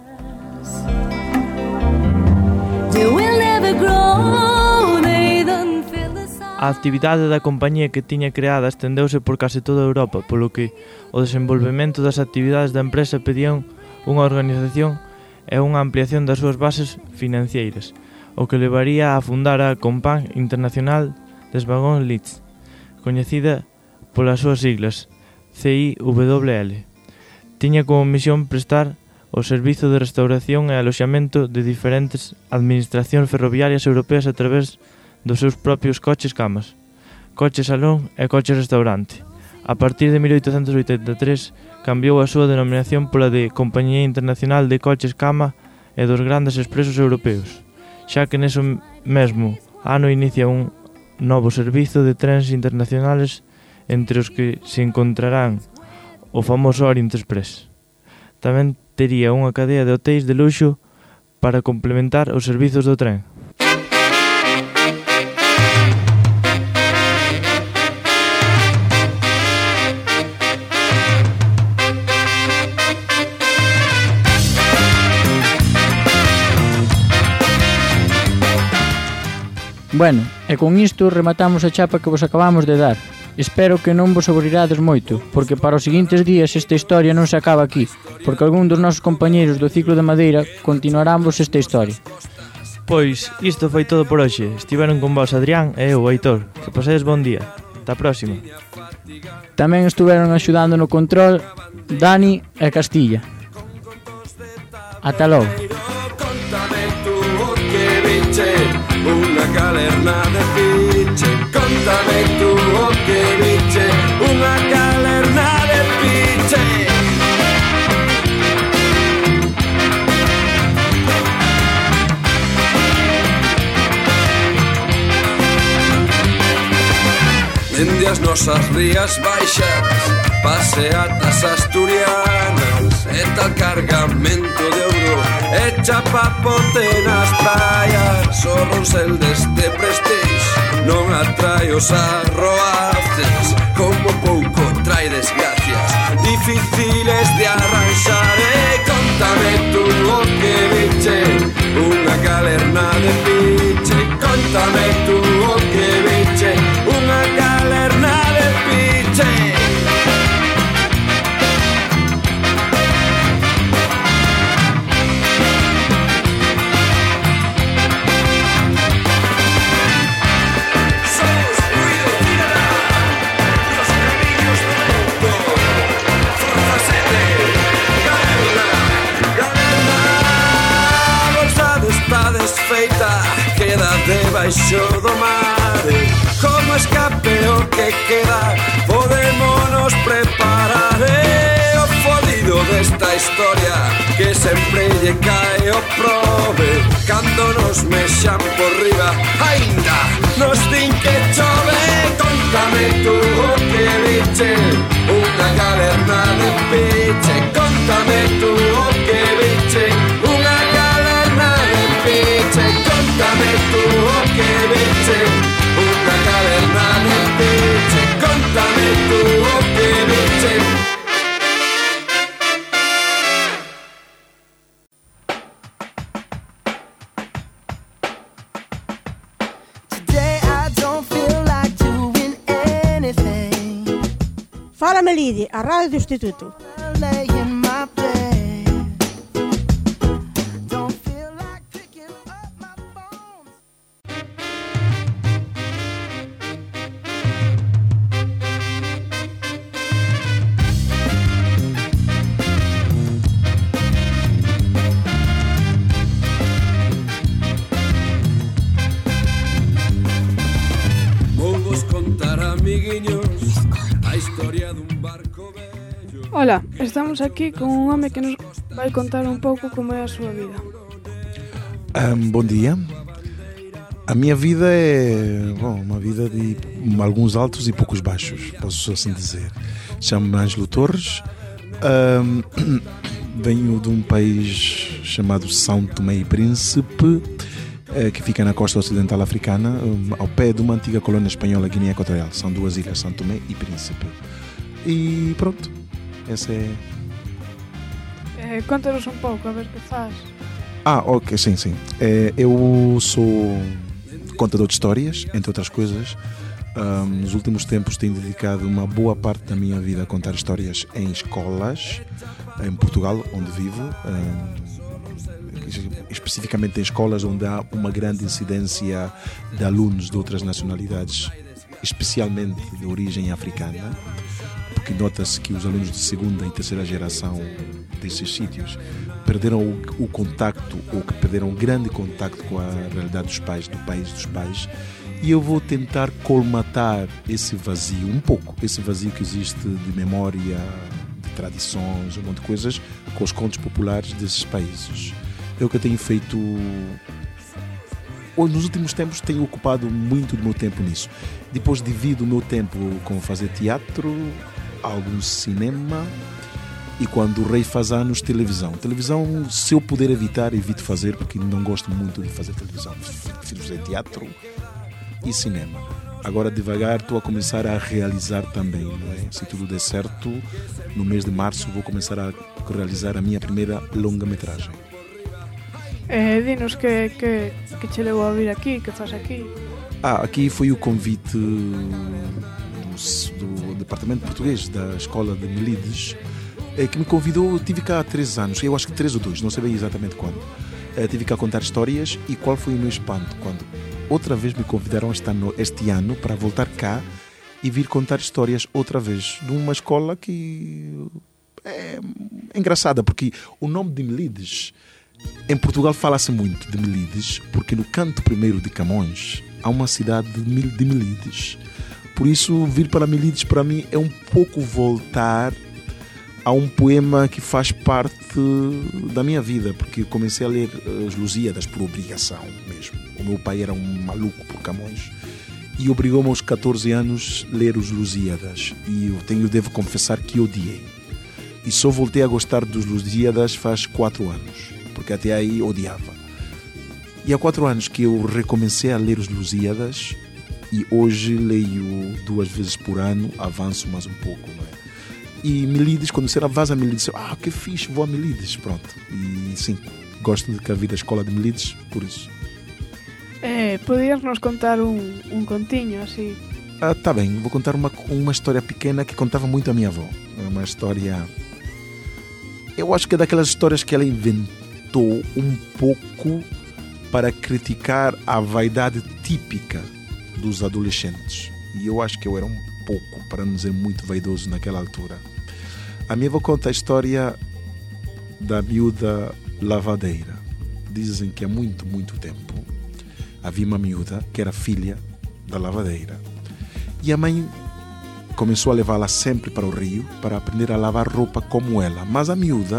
A actividade da compañía que tiña creada estendeuse por case toda Europa, polo que o desenvolvemento das actividades da empresa pedían unha organización e unha ampliación das súas bases financeiras, o que levaría a fundar a Compagnie Internacional des Wagons Lits, coñecida polas súas siglas CIWL. Tiña como misión prestar o servizo de restauración e aloxamento de diferentes administracións ferroviarias europeas a través dos seus propios coches-camas, coches-salón e coches-restaurante. A partir de 1883 cambiou a súa denominación pola de Compañía Internacional de Coches-Cama e dos Grandes Expresos Europeos, xa que neso mesmo ano inicia un novo servizo de trens internacionales entre os que se encontrarán o famoso Orient Express. Tamén tería unha cadea de hotéis de luxo para complementar os servizos do tren. Bueno, e con isto rematamos a chapa que vos acabamos de dar. Espero que non vos aburrirades moito, porque para os seguintes días esta historia non se acaba aquí, porque algún dos nosos compañeiros do ciclo de madeira continuaránvos esta historia. Pois, isto foi todo por hoxe. Estiveron con vos Adrián e eu, Aitor. Que pasedes bon día. Ata a próxima. Tamén estuveron axudando no control Dani e Castilla. Ata logo. Una calerna de piche, contame tú o que biche, una calerna de piche. Dende as nosas rías baixas, paseatas asturianas, e tal cargamento de ouro, e chapapote nas praias, o ronsel deste Prestige non atrae os arroaces, como pouco trae desgracias difíciles de arranxar. E contame tú o que biche, unha calerna de piche, contame tú o que biche, unha calerna de piche. Queda debaixo do mar, como escape o que queda, podémonos preparar. O fodido desta historia que sempre lle cae o prove. Cando nos mexan por riba, ainda nos din que chove. Contame tú o que viche, unha caverna de piche. Contame tú o que viche, unha caverna de piche. Contame tú o que viche, unha caverna de piche. Contame tú o que viche. Fala Melide, a radio do Instituto. Vou-vos contar, amiguinhos, a historia dun barco vello. Ola, estamos aquí con un home que nos vai contar un pouco como é a súa vida. Bom dia. A minha vida é uma vida de alguns altos e poucos baixos, posso assim dizer. Chamo-me Ângelo Torres, venho de um país chamado São Tomé e Príncipe, que fica na costa ocidental africana, ao pé de uma antiga colônia espanhola, Guiné Equatorial. São duas ilhas, São Tomé e Príncipe. E pronto, essa é... Conta-nos um pouco, a ver o que faz. Ok, sim. Eu sou contador de histórias, entre outras coisas. Nos últimos tempos tenho dedicado uma boa parte da minha vida a contar histórias em escolas, em Portugal, onde vivo. Especificamente em escolas onde há uma grande incidência de alunos de outras nacionalidades, especialmente de origem africana, porque nota-se que os alunos de segunda e terceira geração desses sítios perderam o contacto, ou que perderam um grande contacto com a realidade dos pais, do país dos pais, e eu vou tentar colmatar esse vazio, um pouco, esse vazio que existe de memória, de tradições, um monte de coisas, com os contos populares desses países. É o que eu tenho feito. Nos últimos tempos tenho ocupado muito do meu tempo nisso. Depois divido o meu tempo com fazer teatro, algum cinema e, quando o rei faz anos, televisão. Televisão, se eu puder evitar, evito fazer, porque não gosto muito de fazer televisão. Prefiro fazer teatro e cinema. Agora, devagar, estou a começar a realizar também, não é? Se tudo der certo, no mês de março vou começar a realizar a minha primeira longa-metragem. Dinos que te levou a vir aqui, que faz aqui? Aqui foi o convite do Departamento Português da Escola de Melides, que me convidou. Eu tive cá há 3 anos, eu acho que 3 ou 2, não sei bem exatamente quando. Tive cá a contar histórias, e qual foi o meu espanto quando outra vez me convidaram este ano para voltar cá e vir contar histórias outra vez, de uma escola que é engraçada, porque o nome de Melides, em Portugal fala-se muito de Melides, porque no canto primeiro de Camões há uma cidade de Melides. Por isso, vir para Melides para mim é um pouco voltar a um poema que faz parte da minha vida, porque eu comecei a ler os Lusíadas por obrigação mesmo. O meu pai era um maluco por Camões e obrigou-me aos 14 anos a ler os Lusíadas, e eu devo confessar que odiei. E só voltei a gostar dos Lusíadas faz 4 anos, porque até aí odiava. E há 4 anos que eu recomecei a ler os Lusíadas, e hoje leio 2 vezes por ano, avanço mais um pouco, não é? E Melides, quando você vas a Melides, que fixe, vou a Melides, pronto. E sim, gosto de vir à escola de Melides, por isso. Podias nos contar um continho, assim? Tá bem, vou contar uma história pequena que contava muito a minha avó. É uma história... Eu acho que é daquelas histórias que ela inventou um pouco para criticar a vaidade típica dos adolescentes. E eu acho que eu era um pouco, para não dizer muito vaidoso naquela altura. A minha avó conta a história da miúda lavadeira. Dizem que há muito, muito tempo havia uma miúda que era filha da lavadeira. E a mãe começou a levá-la sempre para o rio para aprender a lavar roupa como ela. Mas a miúda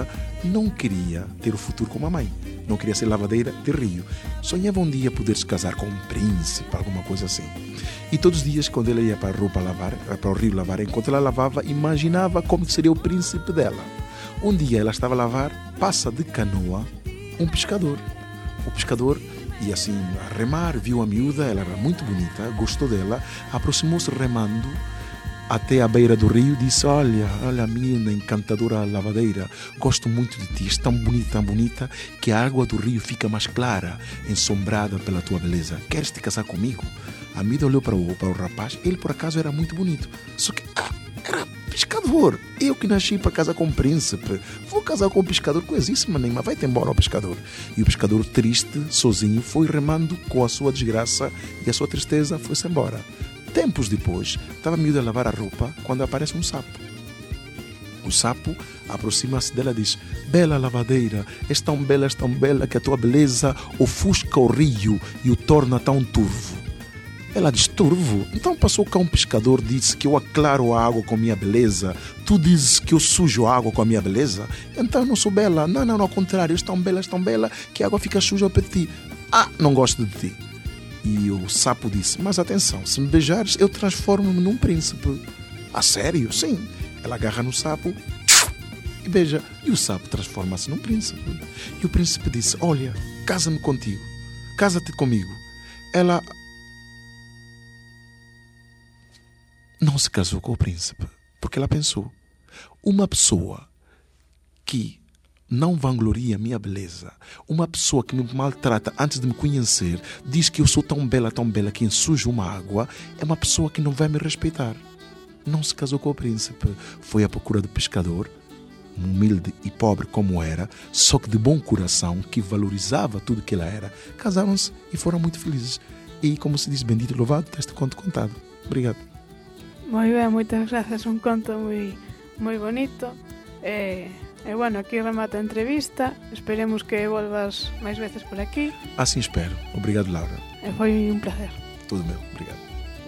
não queria ter o futuro como a mãe. Não queria ser lavadeira de rio. Sonhava um dia poder se casar com um príncipe, alguma coisa assim. E todos os dias, quando ela ia para a rua para o rio lavar, enquanto ela lavava, imaginava como seria o príncipe dela. Um dia ela estava a lavar, passa de canoa um pescador. O pescador ia assim a remar, viu a miúda, ela era muito bonita, gostou dela, aproximou-se remando até à beira do rio, disse: olha menina encantadora lavadeira, gosto muito de ti, és tão bonita que a água do rio fica mais clara, ensombrada pela tua beleza. Queres te casar comigo? A miúda olhou para o rapaz, ele por acaso era muito bonito, só que era pescador. Eu que nasci para casar com um príncipe, vou casar com um pescador, coisíssima nenhuma, vai-te embora o pescador. E o pescador, triste, sozinho, foi remando com a sua desgraça e a sua tristeza foi-se embora. Tempos depois, estava a miúda a lavar a roupa quando aparece um sapo. O sapo aproxima-se dela e diz: bela lavadeira, és tão bela que a tua beleza ofusca o rio e o torna tão turvo. Ela diz: turvo? Então passou cá um pescador, disse que eu aclaro a água com a minha beleza. Tu dizes que eu sujo a água com a minha beleza? Então eu não sou bela. Não, ao contrário, és tão bela que a água fica suja para ti. Não gosto de ti. E o sapo disse: mas atenção, se me beijares, eu transformo-me num príncipe. A sério? Sim. Ela agarra no sapo e beija. E o sapo transforma-se num príncipe. E o príncipe disse: olha, casa-me contigo. Casa-te comigo. Ela não se casou com o príncipe, porque ela pensou: uma pessoa que não vangloria a minha beleza, uma pessoa que me maltrata antes de me conhecer, diz que eu sou tão bela que ensujo uma água, é uma pessoa que não vai me respeitar. Não se casou com o príncipe, foi à procura do pescador, humilde e pobre como era, só que de bom coração, que valorizava tudo que ela era. Casaram-se e foram muito felizes. E, como se diz, bendito e louvado, este conto contado. Obrigado. Moi ben, moitas gracias, un conto moi bonito. Bueno, aquí remata a entrevista. Esperemos que volvas máis veces por aquí. Assim espero. Obrigado, Laura. Foi un placer. Tudo meu. Obrigado.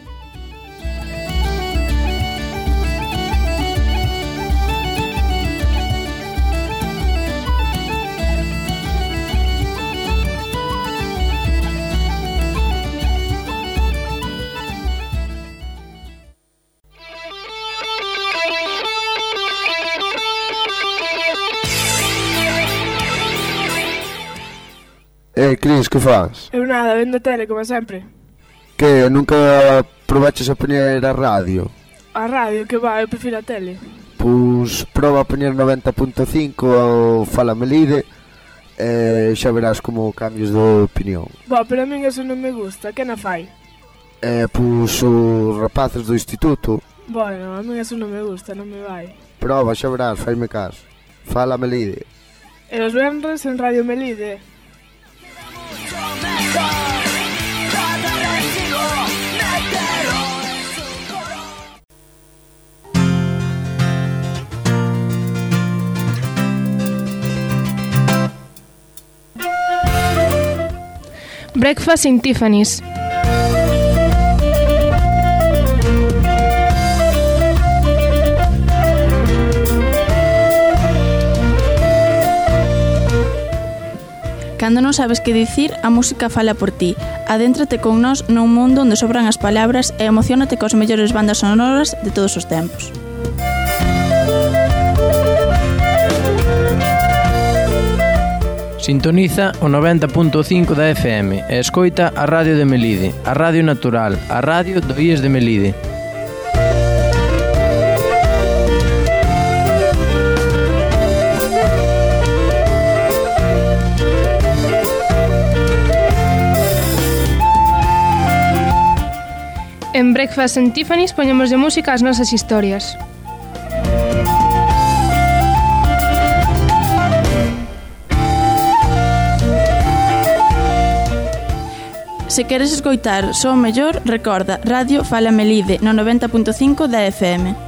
Cris, que faz? Eu nada, vendo a tele, como sempre. Que, nunca probaches a poñer a radio? A radio, que va, eu prefiro a tele. Pois proba a poñer 90.5 ao Fala Melide e xa verás como cambios de opinión. Pero a min eso non me gusta, que na fai? Pois os rapaces do instituto. Bueno, a min eso non me gusta, non me vai. Proba, xa verás, faime caso. Fala Melide. E os venres en Radio Melide. Breakfast in Tiffany's. Cando non sabes que dicir, a música fala por ti. Adéntrate con nós nun mundo onde sobran as palabras e emociónate cos mellores bandas sonoras de todos os tempos. Sintoniza o 90.5 da FM e escoita a Radio de Melide, a Radio Natural, a radio do IES de Melide. En Breakfast in Tiffany's poñemos de música as nosas historias. Se queres escoitar só o mellor, recorda Radio Fala Melide no 90.5 da FM.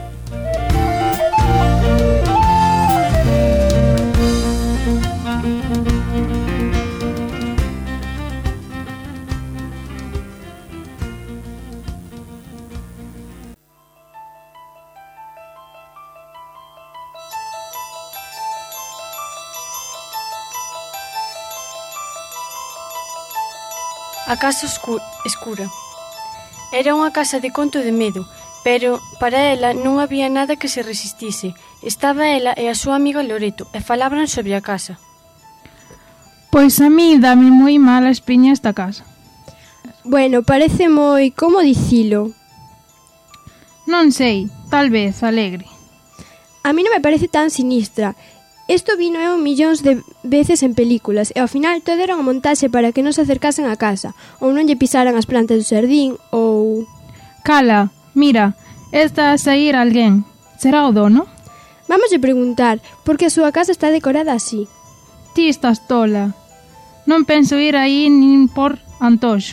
A casa escura. Era unha casa de conto de medo, pero para ela non había nada que se resistise. Estaba ela e a súa amiga Loreto e falaban sobre a casa. Pois a mí dame moi mala espiña esta casa. Bueno, parece moi, como dicilo? Non sei, tal vez alegre. A mí non me parece tan sinistra. Isto vino eu millóns de veces en películas e ao final todo era unha montaxe para que non se acercasen á casa ou non lle pisaran as plantas do xardín ou... Cala, mira, está a sair alguén. Será o dono? Vamos a preguntar, porque a súa casa está decorada así. Ti estás tola. Non penso ir aí nin por antoxo.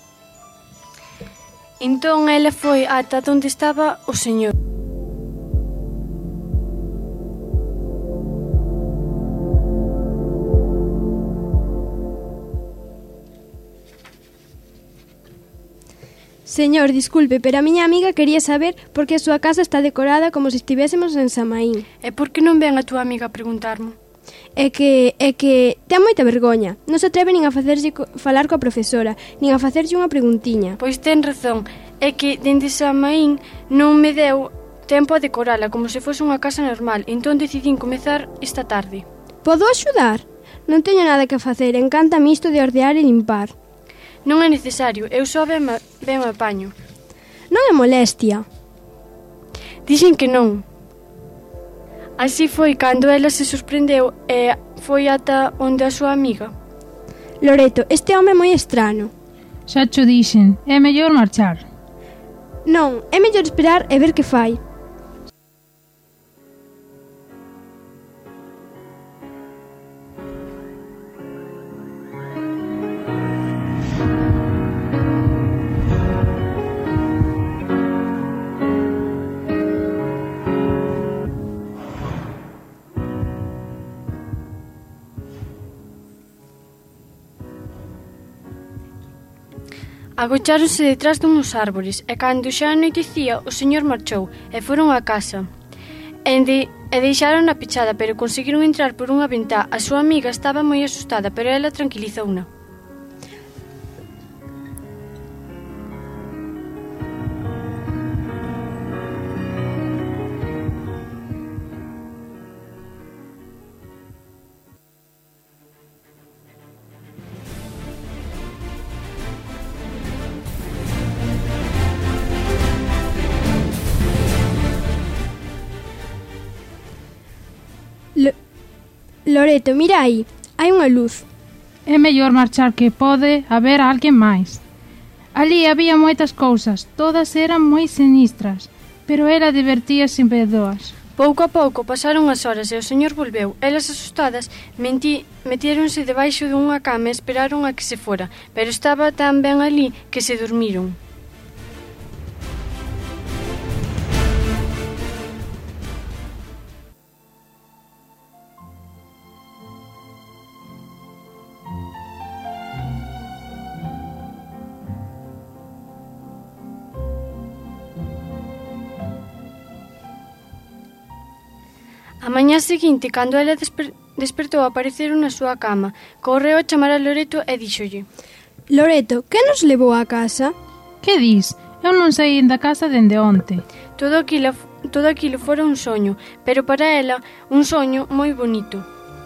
Entón ela foi ata onde estaba o señor. Señor, disculpe, pero a miña amiga quería saber por que a súa casa está decorada como se estivésemos en Samaín. E por que non ven a túa amiga a preguntarme? É que ten moita vergoña. Non se atreve nin a falar coa profesora, nin a facerlle unha preguntiña. Pois ten razón, é que dende Samaín non me deu tempo a decorala como se fose unha casa normal, entón decidín comezar esta tarde. Podo axudar? Non teño nada que facer, encántame isto de ordear e limpar. Non é necesario, eu só ben me apaño. Non é molestia. Dixen que non. Así foi cando ela se sorprendeu e foi ata onde a súa amiga. Loreto, este home é moi estrano. Xa cho dixen, é mellor marchar. Non, é mellor esperar e ver que fai. Agocháronse detrás dunhos árbores e cando xa anoitecía o señor marchou e foron á casa. E deixaron-na pechada, pero conseguiron entrar por unha ventá. A súa amiga estaba moi asustada, pero ela tranquilizouna. Loreto, mira aí, hai unha luz. É mellor marchar que pode haber alguén máis. Ali había moitas cousas, todas eran moi sinistras, pero ela divertíase sin perdoas. Pouco a pouco pasaron as horas e o señor volveu. Elas asustadas metiéronse debaixo dunha cama e esperaron a que se fora, pero estaba tan ben ali que se dormiron. A mañá seguinte, cando ela despertou, apareceron na súa cama. Correu a chamar a Loreto e díxolle: Loreto, que nos levou á casa? Que dis? Eu non saí da casa dende onte. Todo aquilo fora un soño, pero para ela, un soño moi bonito.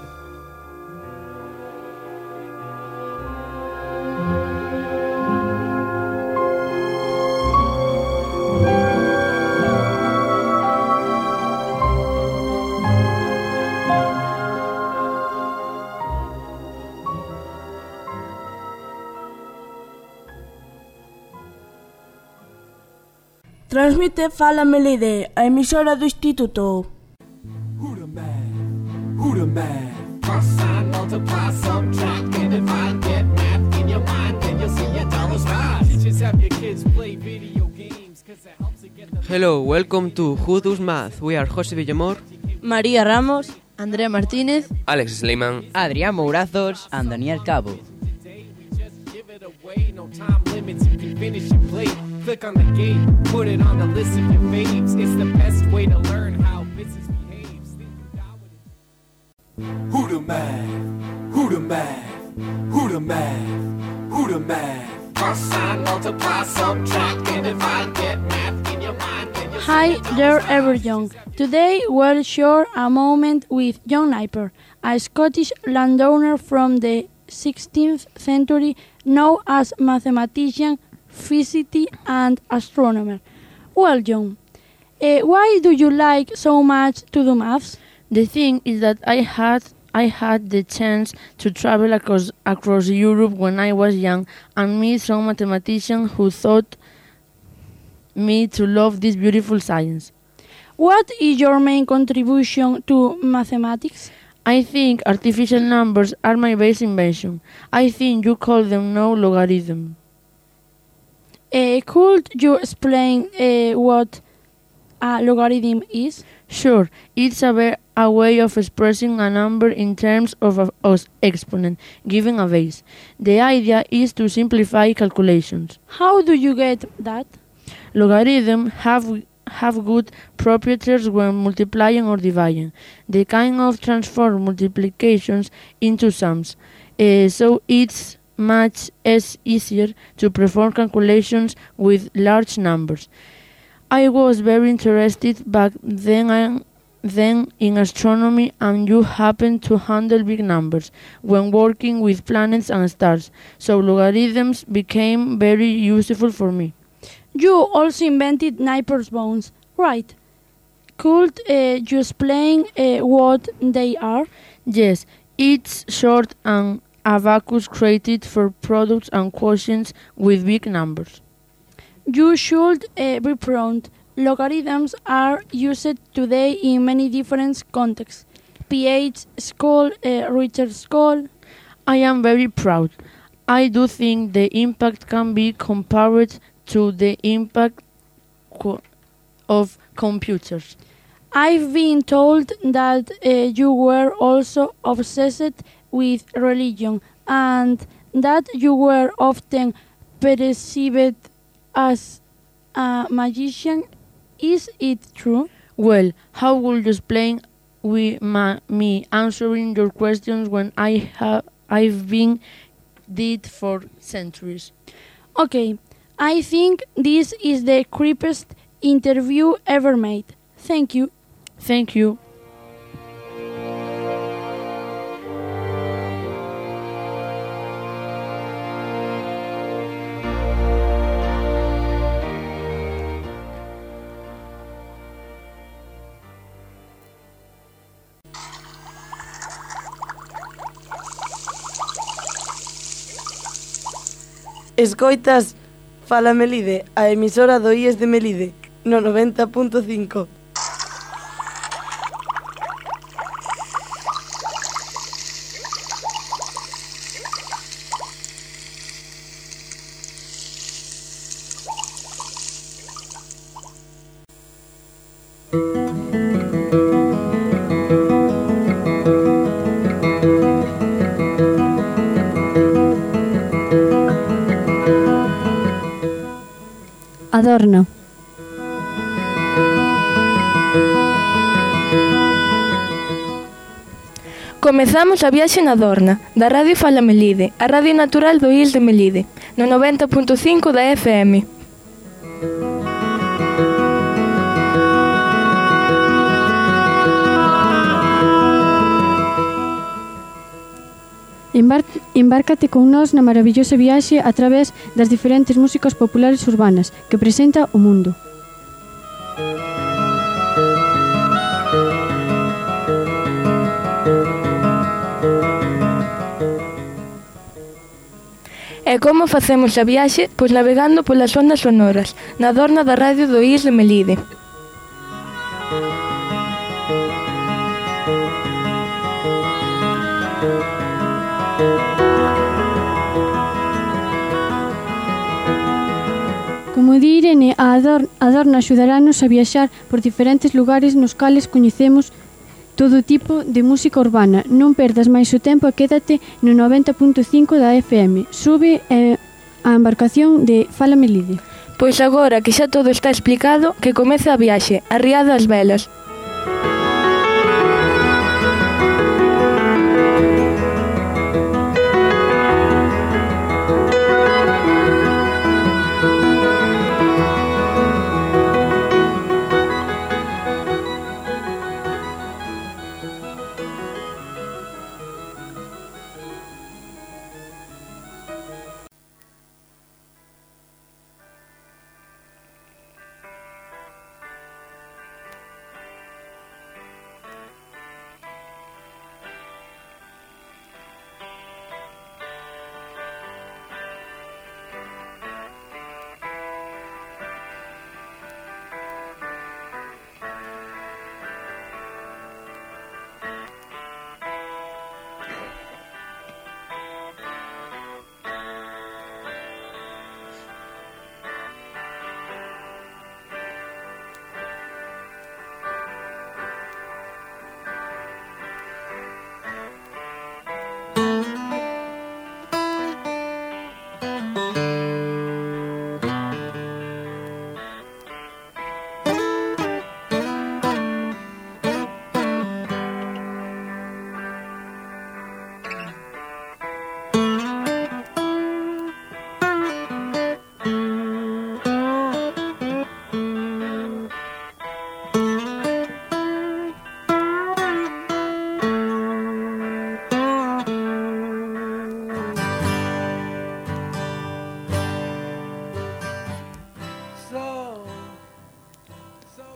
Transmite Fala Melide, a emisora do Instituto. Who the man? Plus sign, multiply, subtract, and divide, get math in your mind, then you'll see your dollars rise. Teachers have your kids play video games, cause it helps to get them... Hello, welcome to Who Does Math. We are José Villamor, María Ramos, Andrea Martínez, Alex Sleiman, Adrián Mourazos and Daniel Cabo. No time limits, you can finish your plate. Click on the gate, put it on the list of your faves. It's the best way to learn how business behaves. Who the man? Who the man? Who the man? Who the man? Hi there, everyone. Today we'll share a moment with John Napier, a Scottish landowner from the 16th century known as mathematician, physicist and astronomer. Well, John, why do you like so much to do maths? The thing is that I had the chance to travel across Europe when I was young and meet some mathematicians who taught me to love this beautiful science. What is your main contribution to mathematics? I think artificial numbers are my best invention. I think you call them now logarithm. Could you explain what a logarithm is? Sure, it's a way of expressing a number in terms of an exponent, given a base. The idea is to simplify calculations. How do you get that? Logarithms have good properties when multiplying or dividing. They kind of transform multiplications into sums, so it's much easier to perform calculations with large numbers. I was very interested back then in astronomy, and you happen to handle big numbers when working with planets and stars, so logarithms became very useful for me. You also invented Napier's bones, right? Could you explain what they are? Yes, it's short and abacus created for products and quotients with big numbers. You should be proud. Logarithms are used today in many different contexts. PH school, research school. I am very proud. I do think the impact can be compared to the impact of computers. I've been told that you were also obsessed with religion and that you were often perceived as a magician. Is it true? Well, how would you explain me answering your questions when I've been did for centuries? Okay, I think this is the creepiest interview ever made. Thank you. Thank you. Escoitas Fala Melide, a emisora do IES de Melide, no 90.5. Adorno. Comezamos a viaxe na Adorna, da Radio Fala Melide, a radio natural do IES de Melide, no 90.5 da FM. Embárcate con nós na maravillosa viaxe a través das diferentes músicas populares urbanas que presenta o mundo. E como facemos a viaxe? Pois navegando polas ondas sonoras, na Adorna da radio do IES de Melide. Como di Irene, a Adorna axudarános a viaxar por diferentes lugares nos cales coñecemos todo tipo de música urbana. Non perdas máis o tempo e quédate no 90.5 da FM. Sube a embarcación de Fala Melide. Pois agora que xa todo está explicado, que comece a viaxe, arriado ás velas.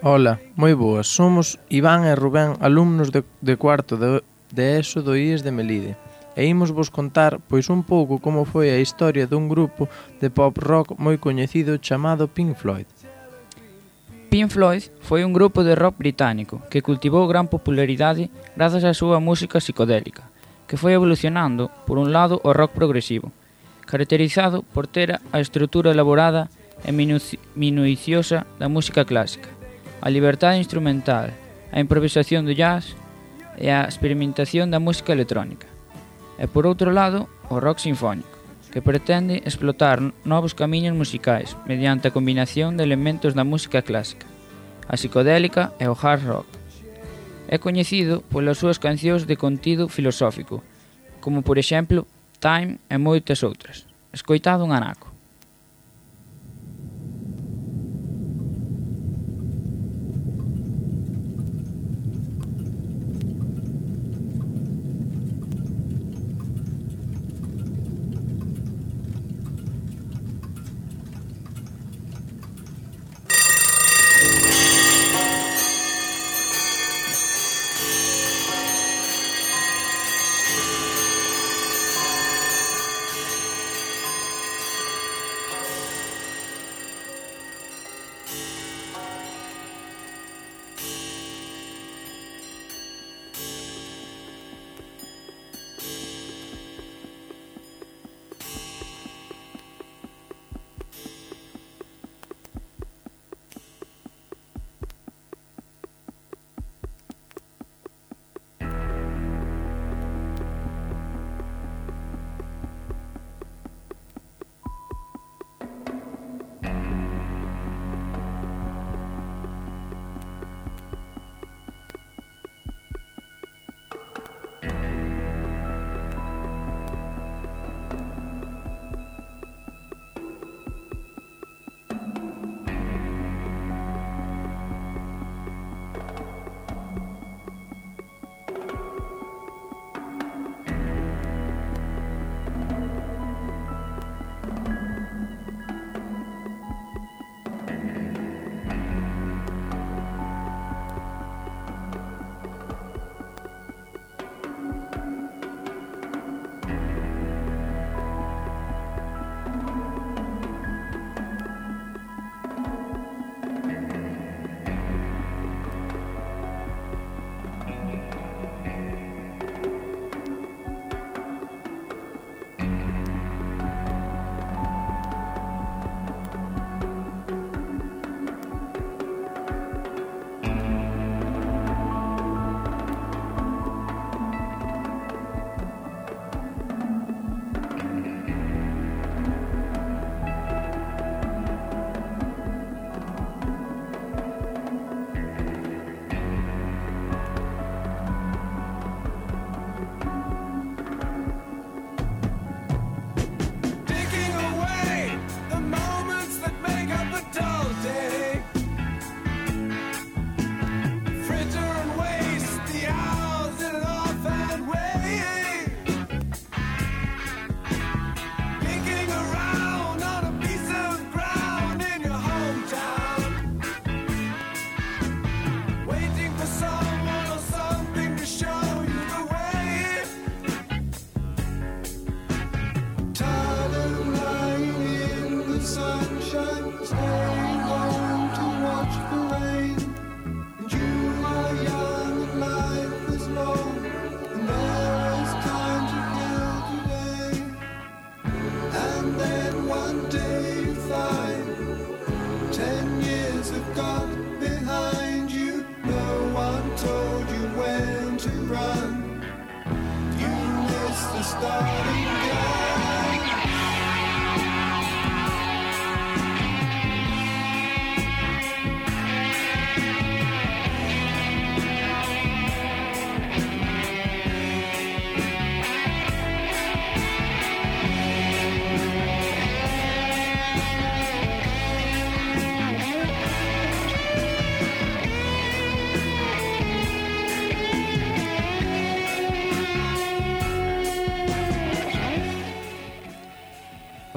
Ola, moi boas. Somos Iván e Rubén, alumnos de cuarto de ESO do IES de Melide. E imos vos contar pois un pouco como foi a historia dun grupo de pop rock moi coñecido chamado Pink Floyd. Pink Floyd foi un grupo de rock británico que cultivou gran popularidade grazas á súa música psicodélica, que foi evolucionando, por un lado, o rock progresivo, caracterizado por ter a estrutura elaborada e minuciosa da música clásica, a liberdade instrumental, a improvisación do jazz e a experimentación da música electrónica. E por outro lado, o rock sinfónico, que pretende explotar novos camiños musicais mediante a combinación de elementos da música clásica, a psicodélica e o hard rock. É coñecido polas súas cancións de contido filosófico, como por exemplo Time e moitas outras. Escoitado un anaco.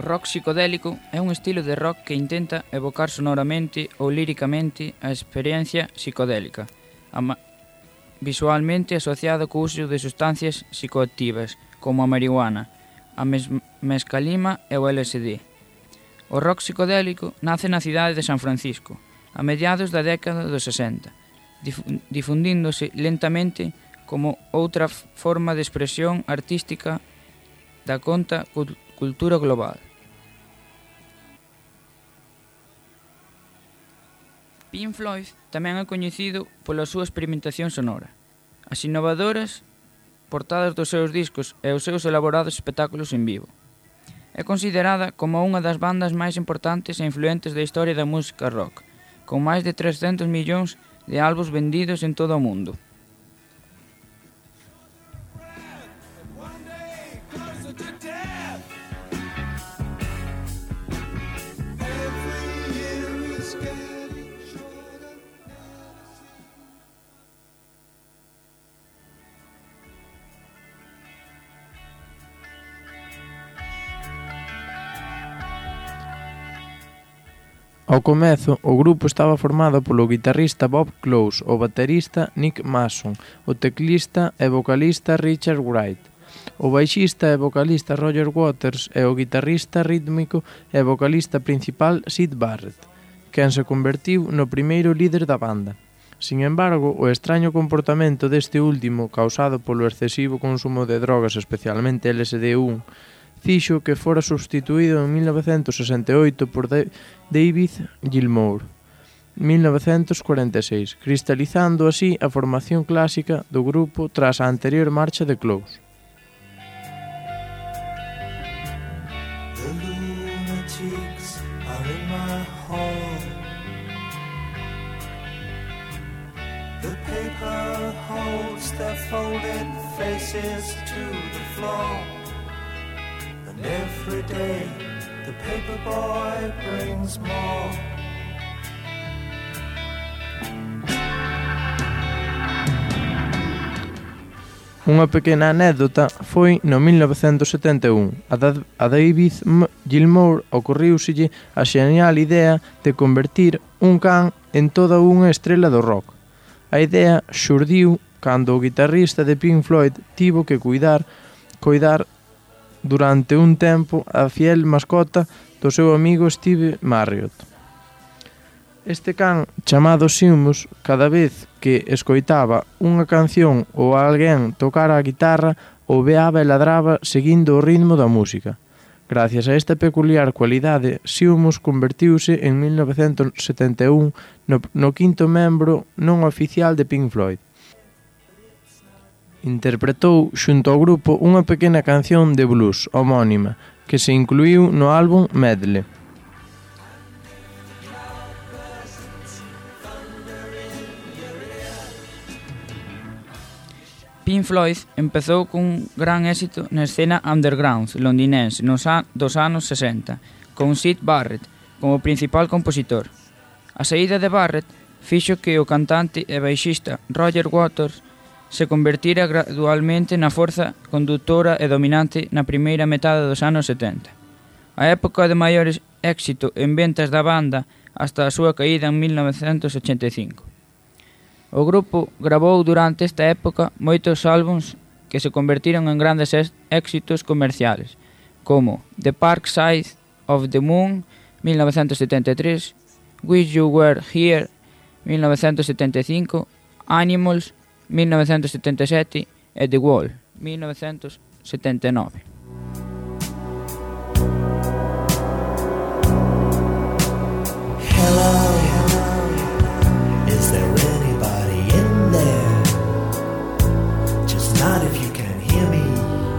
rock psicodélico é un estilo de rock que intenta evocar sonoramente ou líricamente a experiencia psicodélica, visualmente asociada co uso de sustancias psicoactivas como a marihuana, a mescalina e o LSD. O rock psicodélico nace na cidade de San Francisco, a mediados da década dos 60, difundíndose lentamente como outra forma de expresión artística da conta cultura global. Pink Floyd tamén é coñecido pola súa experimentación sonora, as innovadoras portadas dos seus discos e os seus elaborados espectáculos en vivo. É considerada como unha das bandas máis importantes e influentes da historia da música rock, con máis de 300 millóns de álbuns vendidos en todo o mundo. Ao comezo, o grupo estaba formado polo guitarrista Bob Close, o baterista Nick Mason, o teclista e vocalista Richard Wright, o baixista e vocalista Roger Waters e o guitarrista rítmico e vocalista principal Syd Barrett, quen se convertiu no primeiro líder da banda. Sin embargo, o extraño comportamento deste último, causado polo excesivo consumo de drogas, especialmente LSD-1, fixo que fora substituído en 1968 por David Gilmour, 1946, cristalizando así a formación clásica do grupo tras a anterior marcha de Close. The lunatics are in my hall. The paper holds their folded faces to the floor. And every day the paper boy brings more. Unha pequena anécdota foi no 1971. A David Gilmour ocorriuselle a xenial idea de convertir un can en toda unha estrela do rock. A idea xurdiu cando o guitarrista de Pink Floyd tivo que coidar durante un tempo a fiel mascota do seu amigo Steve Marriott. Este can, chamado Seamus, cada vez que escoitaba unha canción ou alguén tocara a guitarra, ouveaba e ladraba seguindo o ritmo da música. Gracias a esta peculiar cualidade, Seamus convertiuse en 1971 no quinto membro non oficial de Pink Floyd. Interpretou xunto ao grupo unha pequena canción de blues homónima que se incluíu no álbum Medley. Pink Floyd empezou cun gran éxito na escena underground londinense dos anos 60, con Syd Barrett como principal compositor. A saída de Barrett fixo que o cantante e baixista Roger Waters se convertira gradualmente na forza condutora e dominante na primeira metade dos anos 70. A época de maior éxito en ventas da banda hasta a súa caída en 1985. O grupo gravou durante esta época moitos álbums que se convertiron en grandes éxitos comerciales, como The Dark Side of the Moon, 1973, Wish You Were Here, 1975, Animals, 1977 e The Wall, 1979. Hello, is there anybody in there? Just not if you can hear me.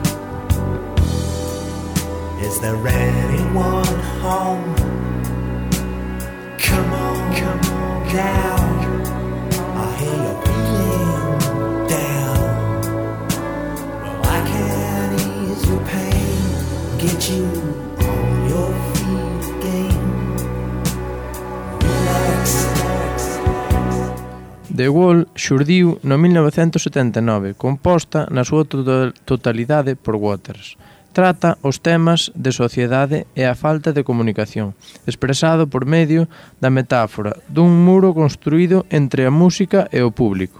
Is there anyone home? Come on down. I hear you're feeling down. Well, I can ease your pain, get you on your feet again. The Wall xurdiu no 1979, composta na súa totalidade por Waters. trata os temas de sociedade e a falta de comunicación, expresado por medio da metáfora dun muro construído entre a música e o público.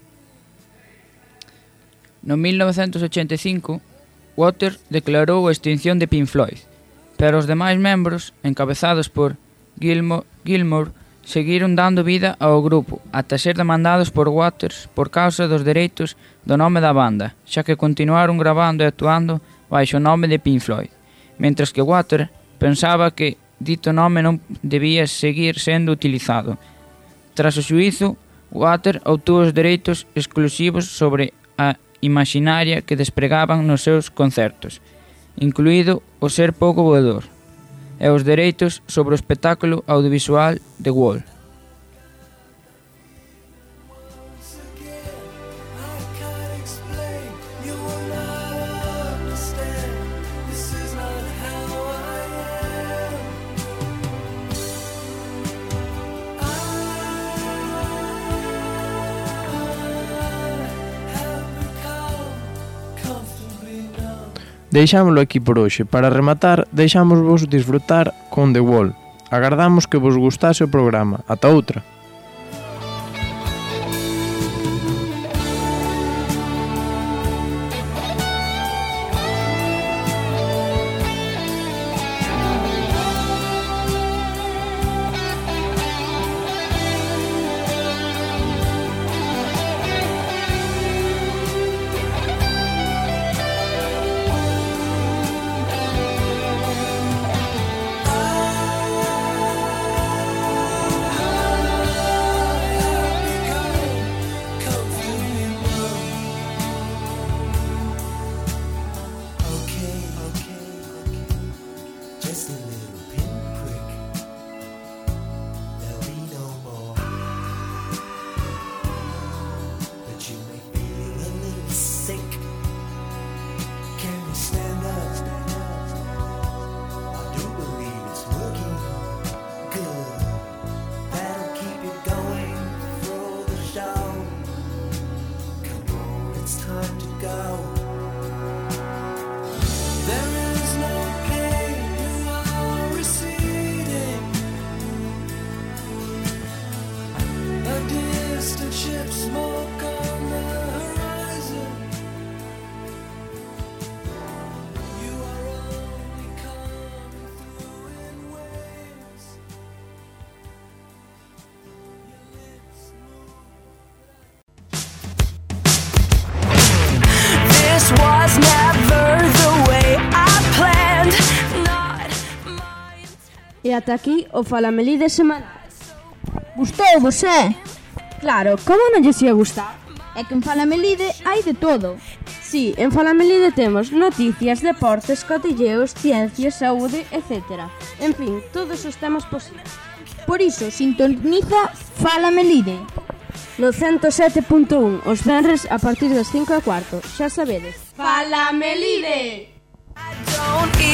No 1985, Waters declarou a extinción de Pink Floyd, pero os demais membros, encabezados por Gilmour, seguiron dando vida ao grupo ata ser demandados por Waters por causa dos dereitos do nome da banda, xa que continuaron gravando e actuando baixo o nome de Pink Floyd, mentras que Waters pensaba que dito nome non debía seguir sendo utilizado. Tras o xuízo, Waters obtuvo os dereitos exclusivos sobre a imaxinaria que despregaban nos seus concertos, incluído o ser pouco voador, e os dereitos sobre o espectáculo audiovisual de Wall. Deixámoslo aquí por hoxe. Para rematar, deixámosvos disfrutar con The Wall. Agardamos que vos gustase o programa. Ata outra. E ata aquí o Falamelide semanal. Gustouvos, Claro, como non lles ia gustar? É que en Falamelide hai de todo. Sí, en Falamelide temos noticias, deportes, cotilleos, ciencias, saúde, etc. En fin, todos os temas posibles. Por iso, sintoniza Falamelide no 107.1 os venres a partir das 5:15. Xa sabedes. Falamelide!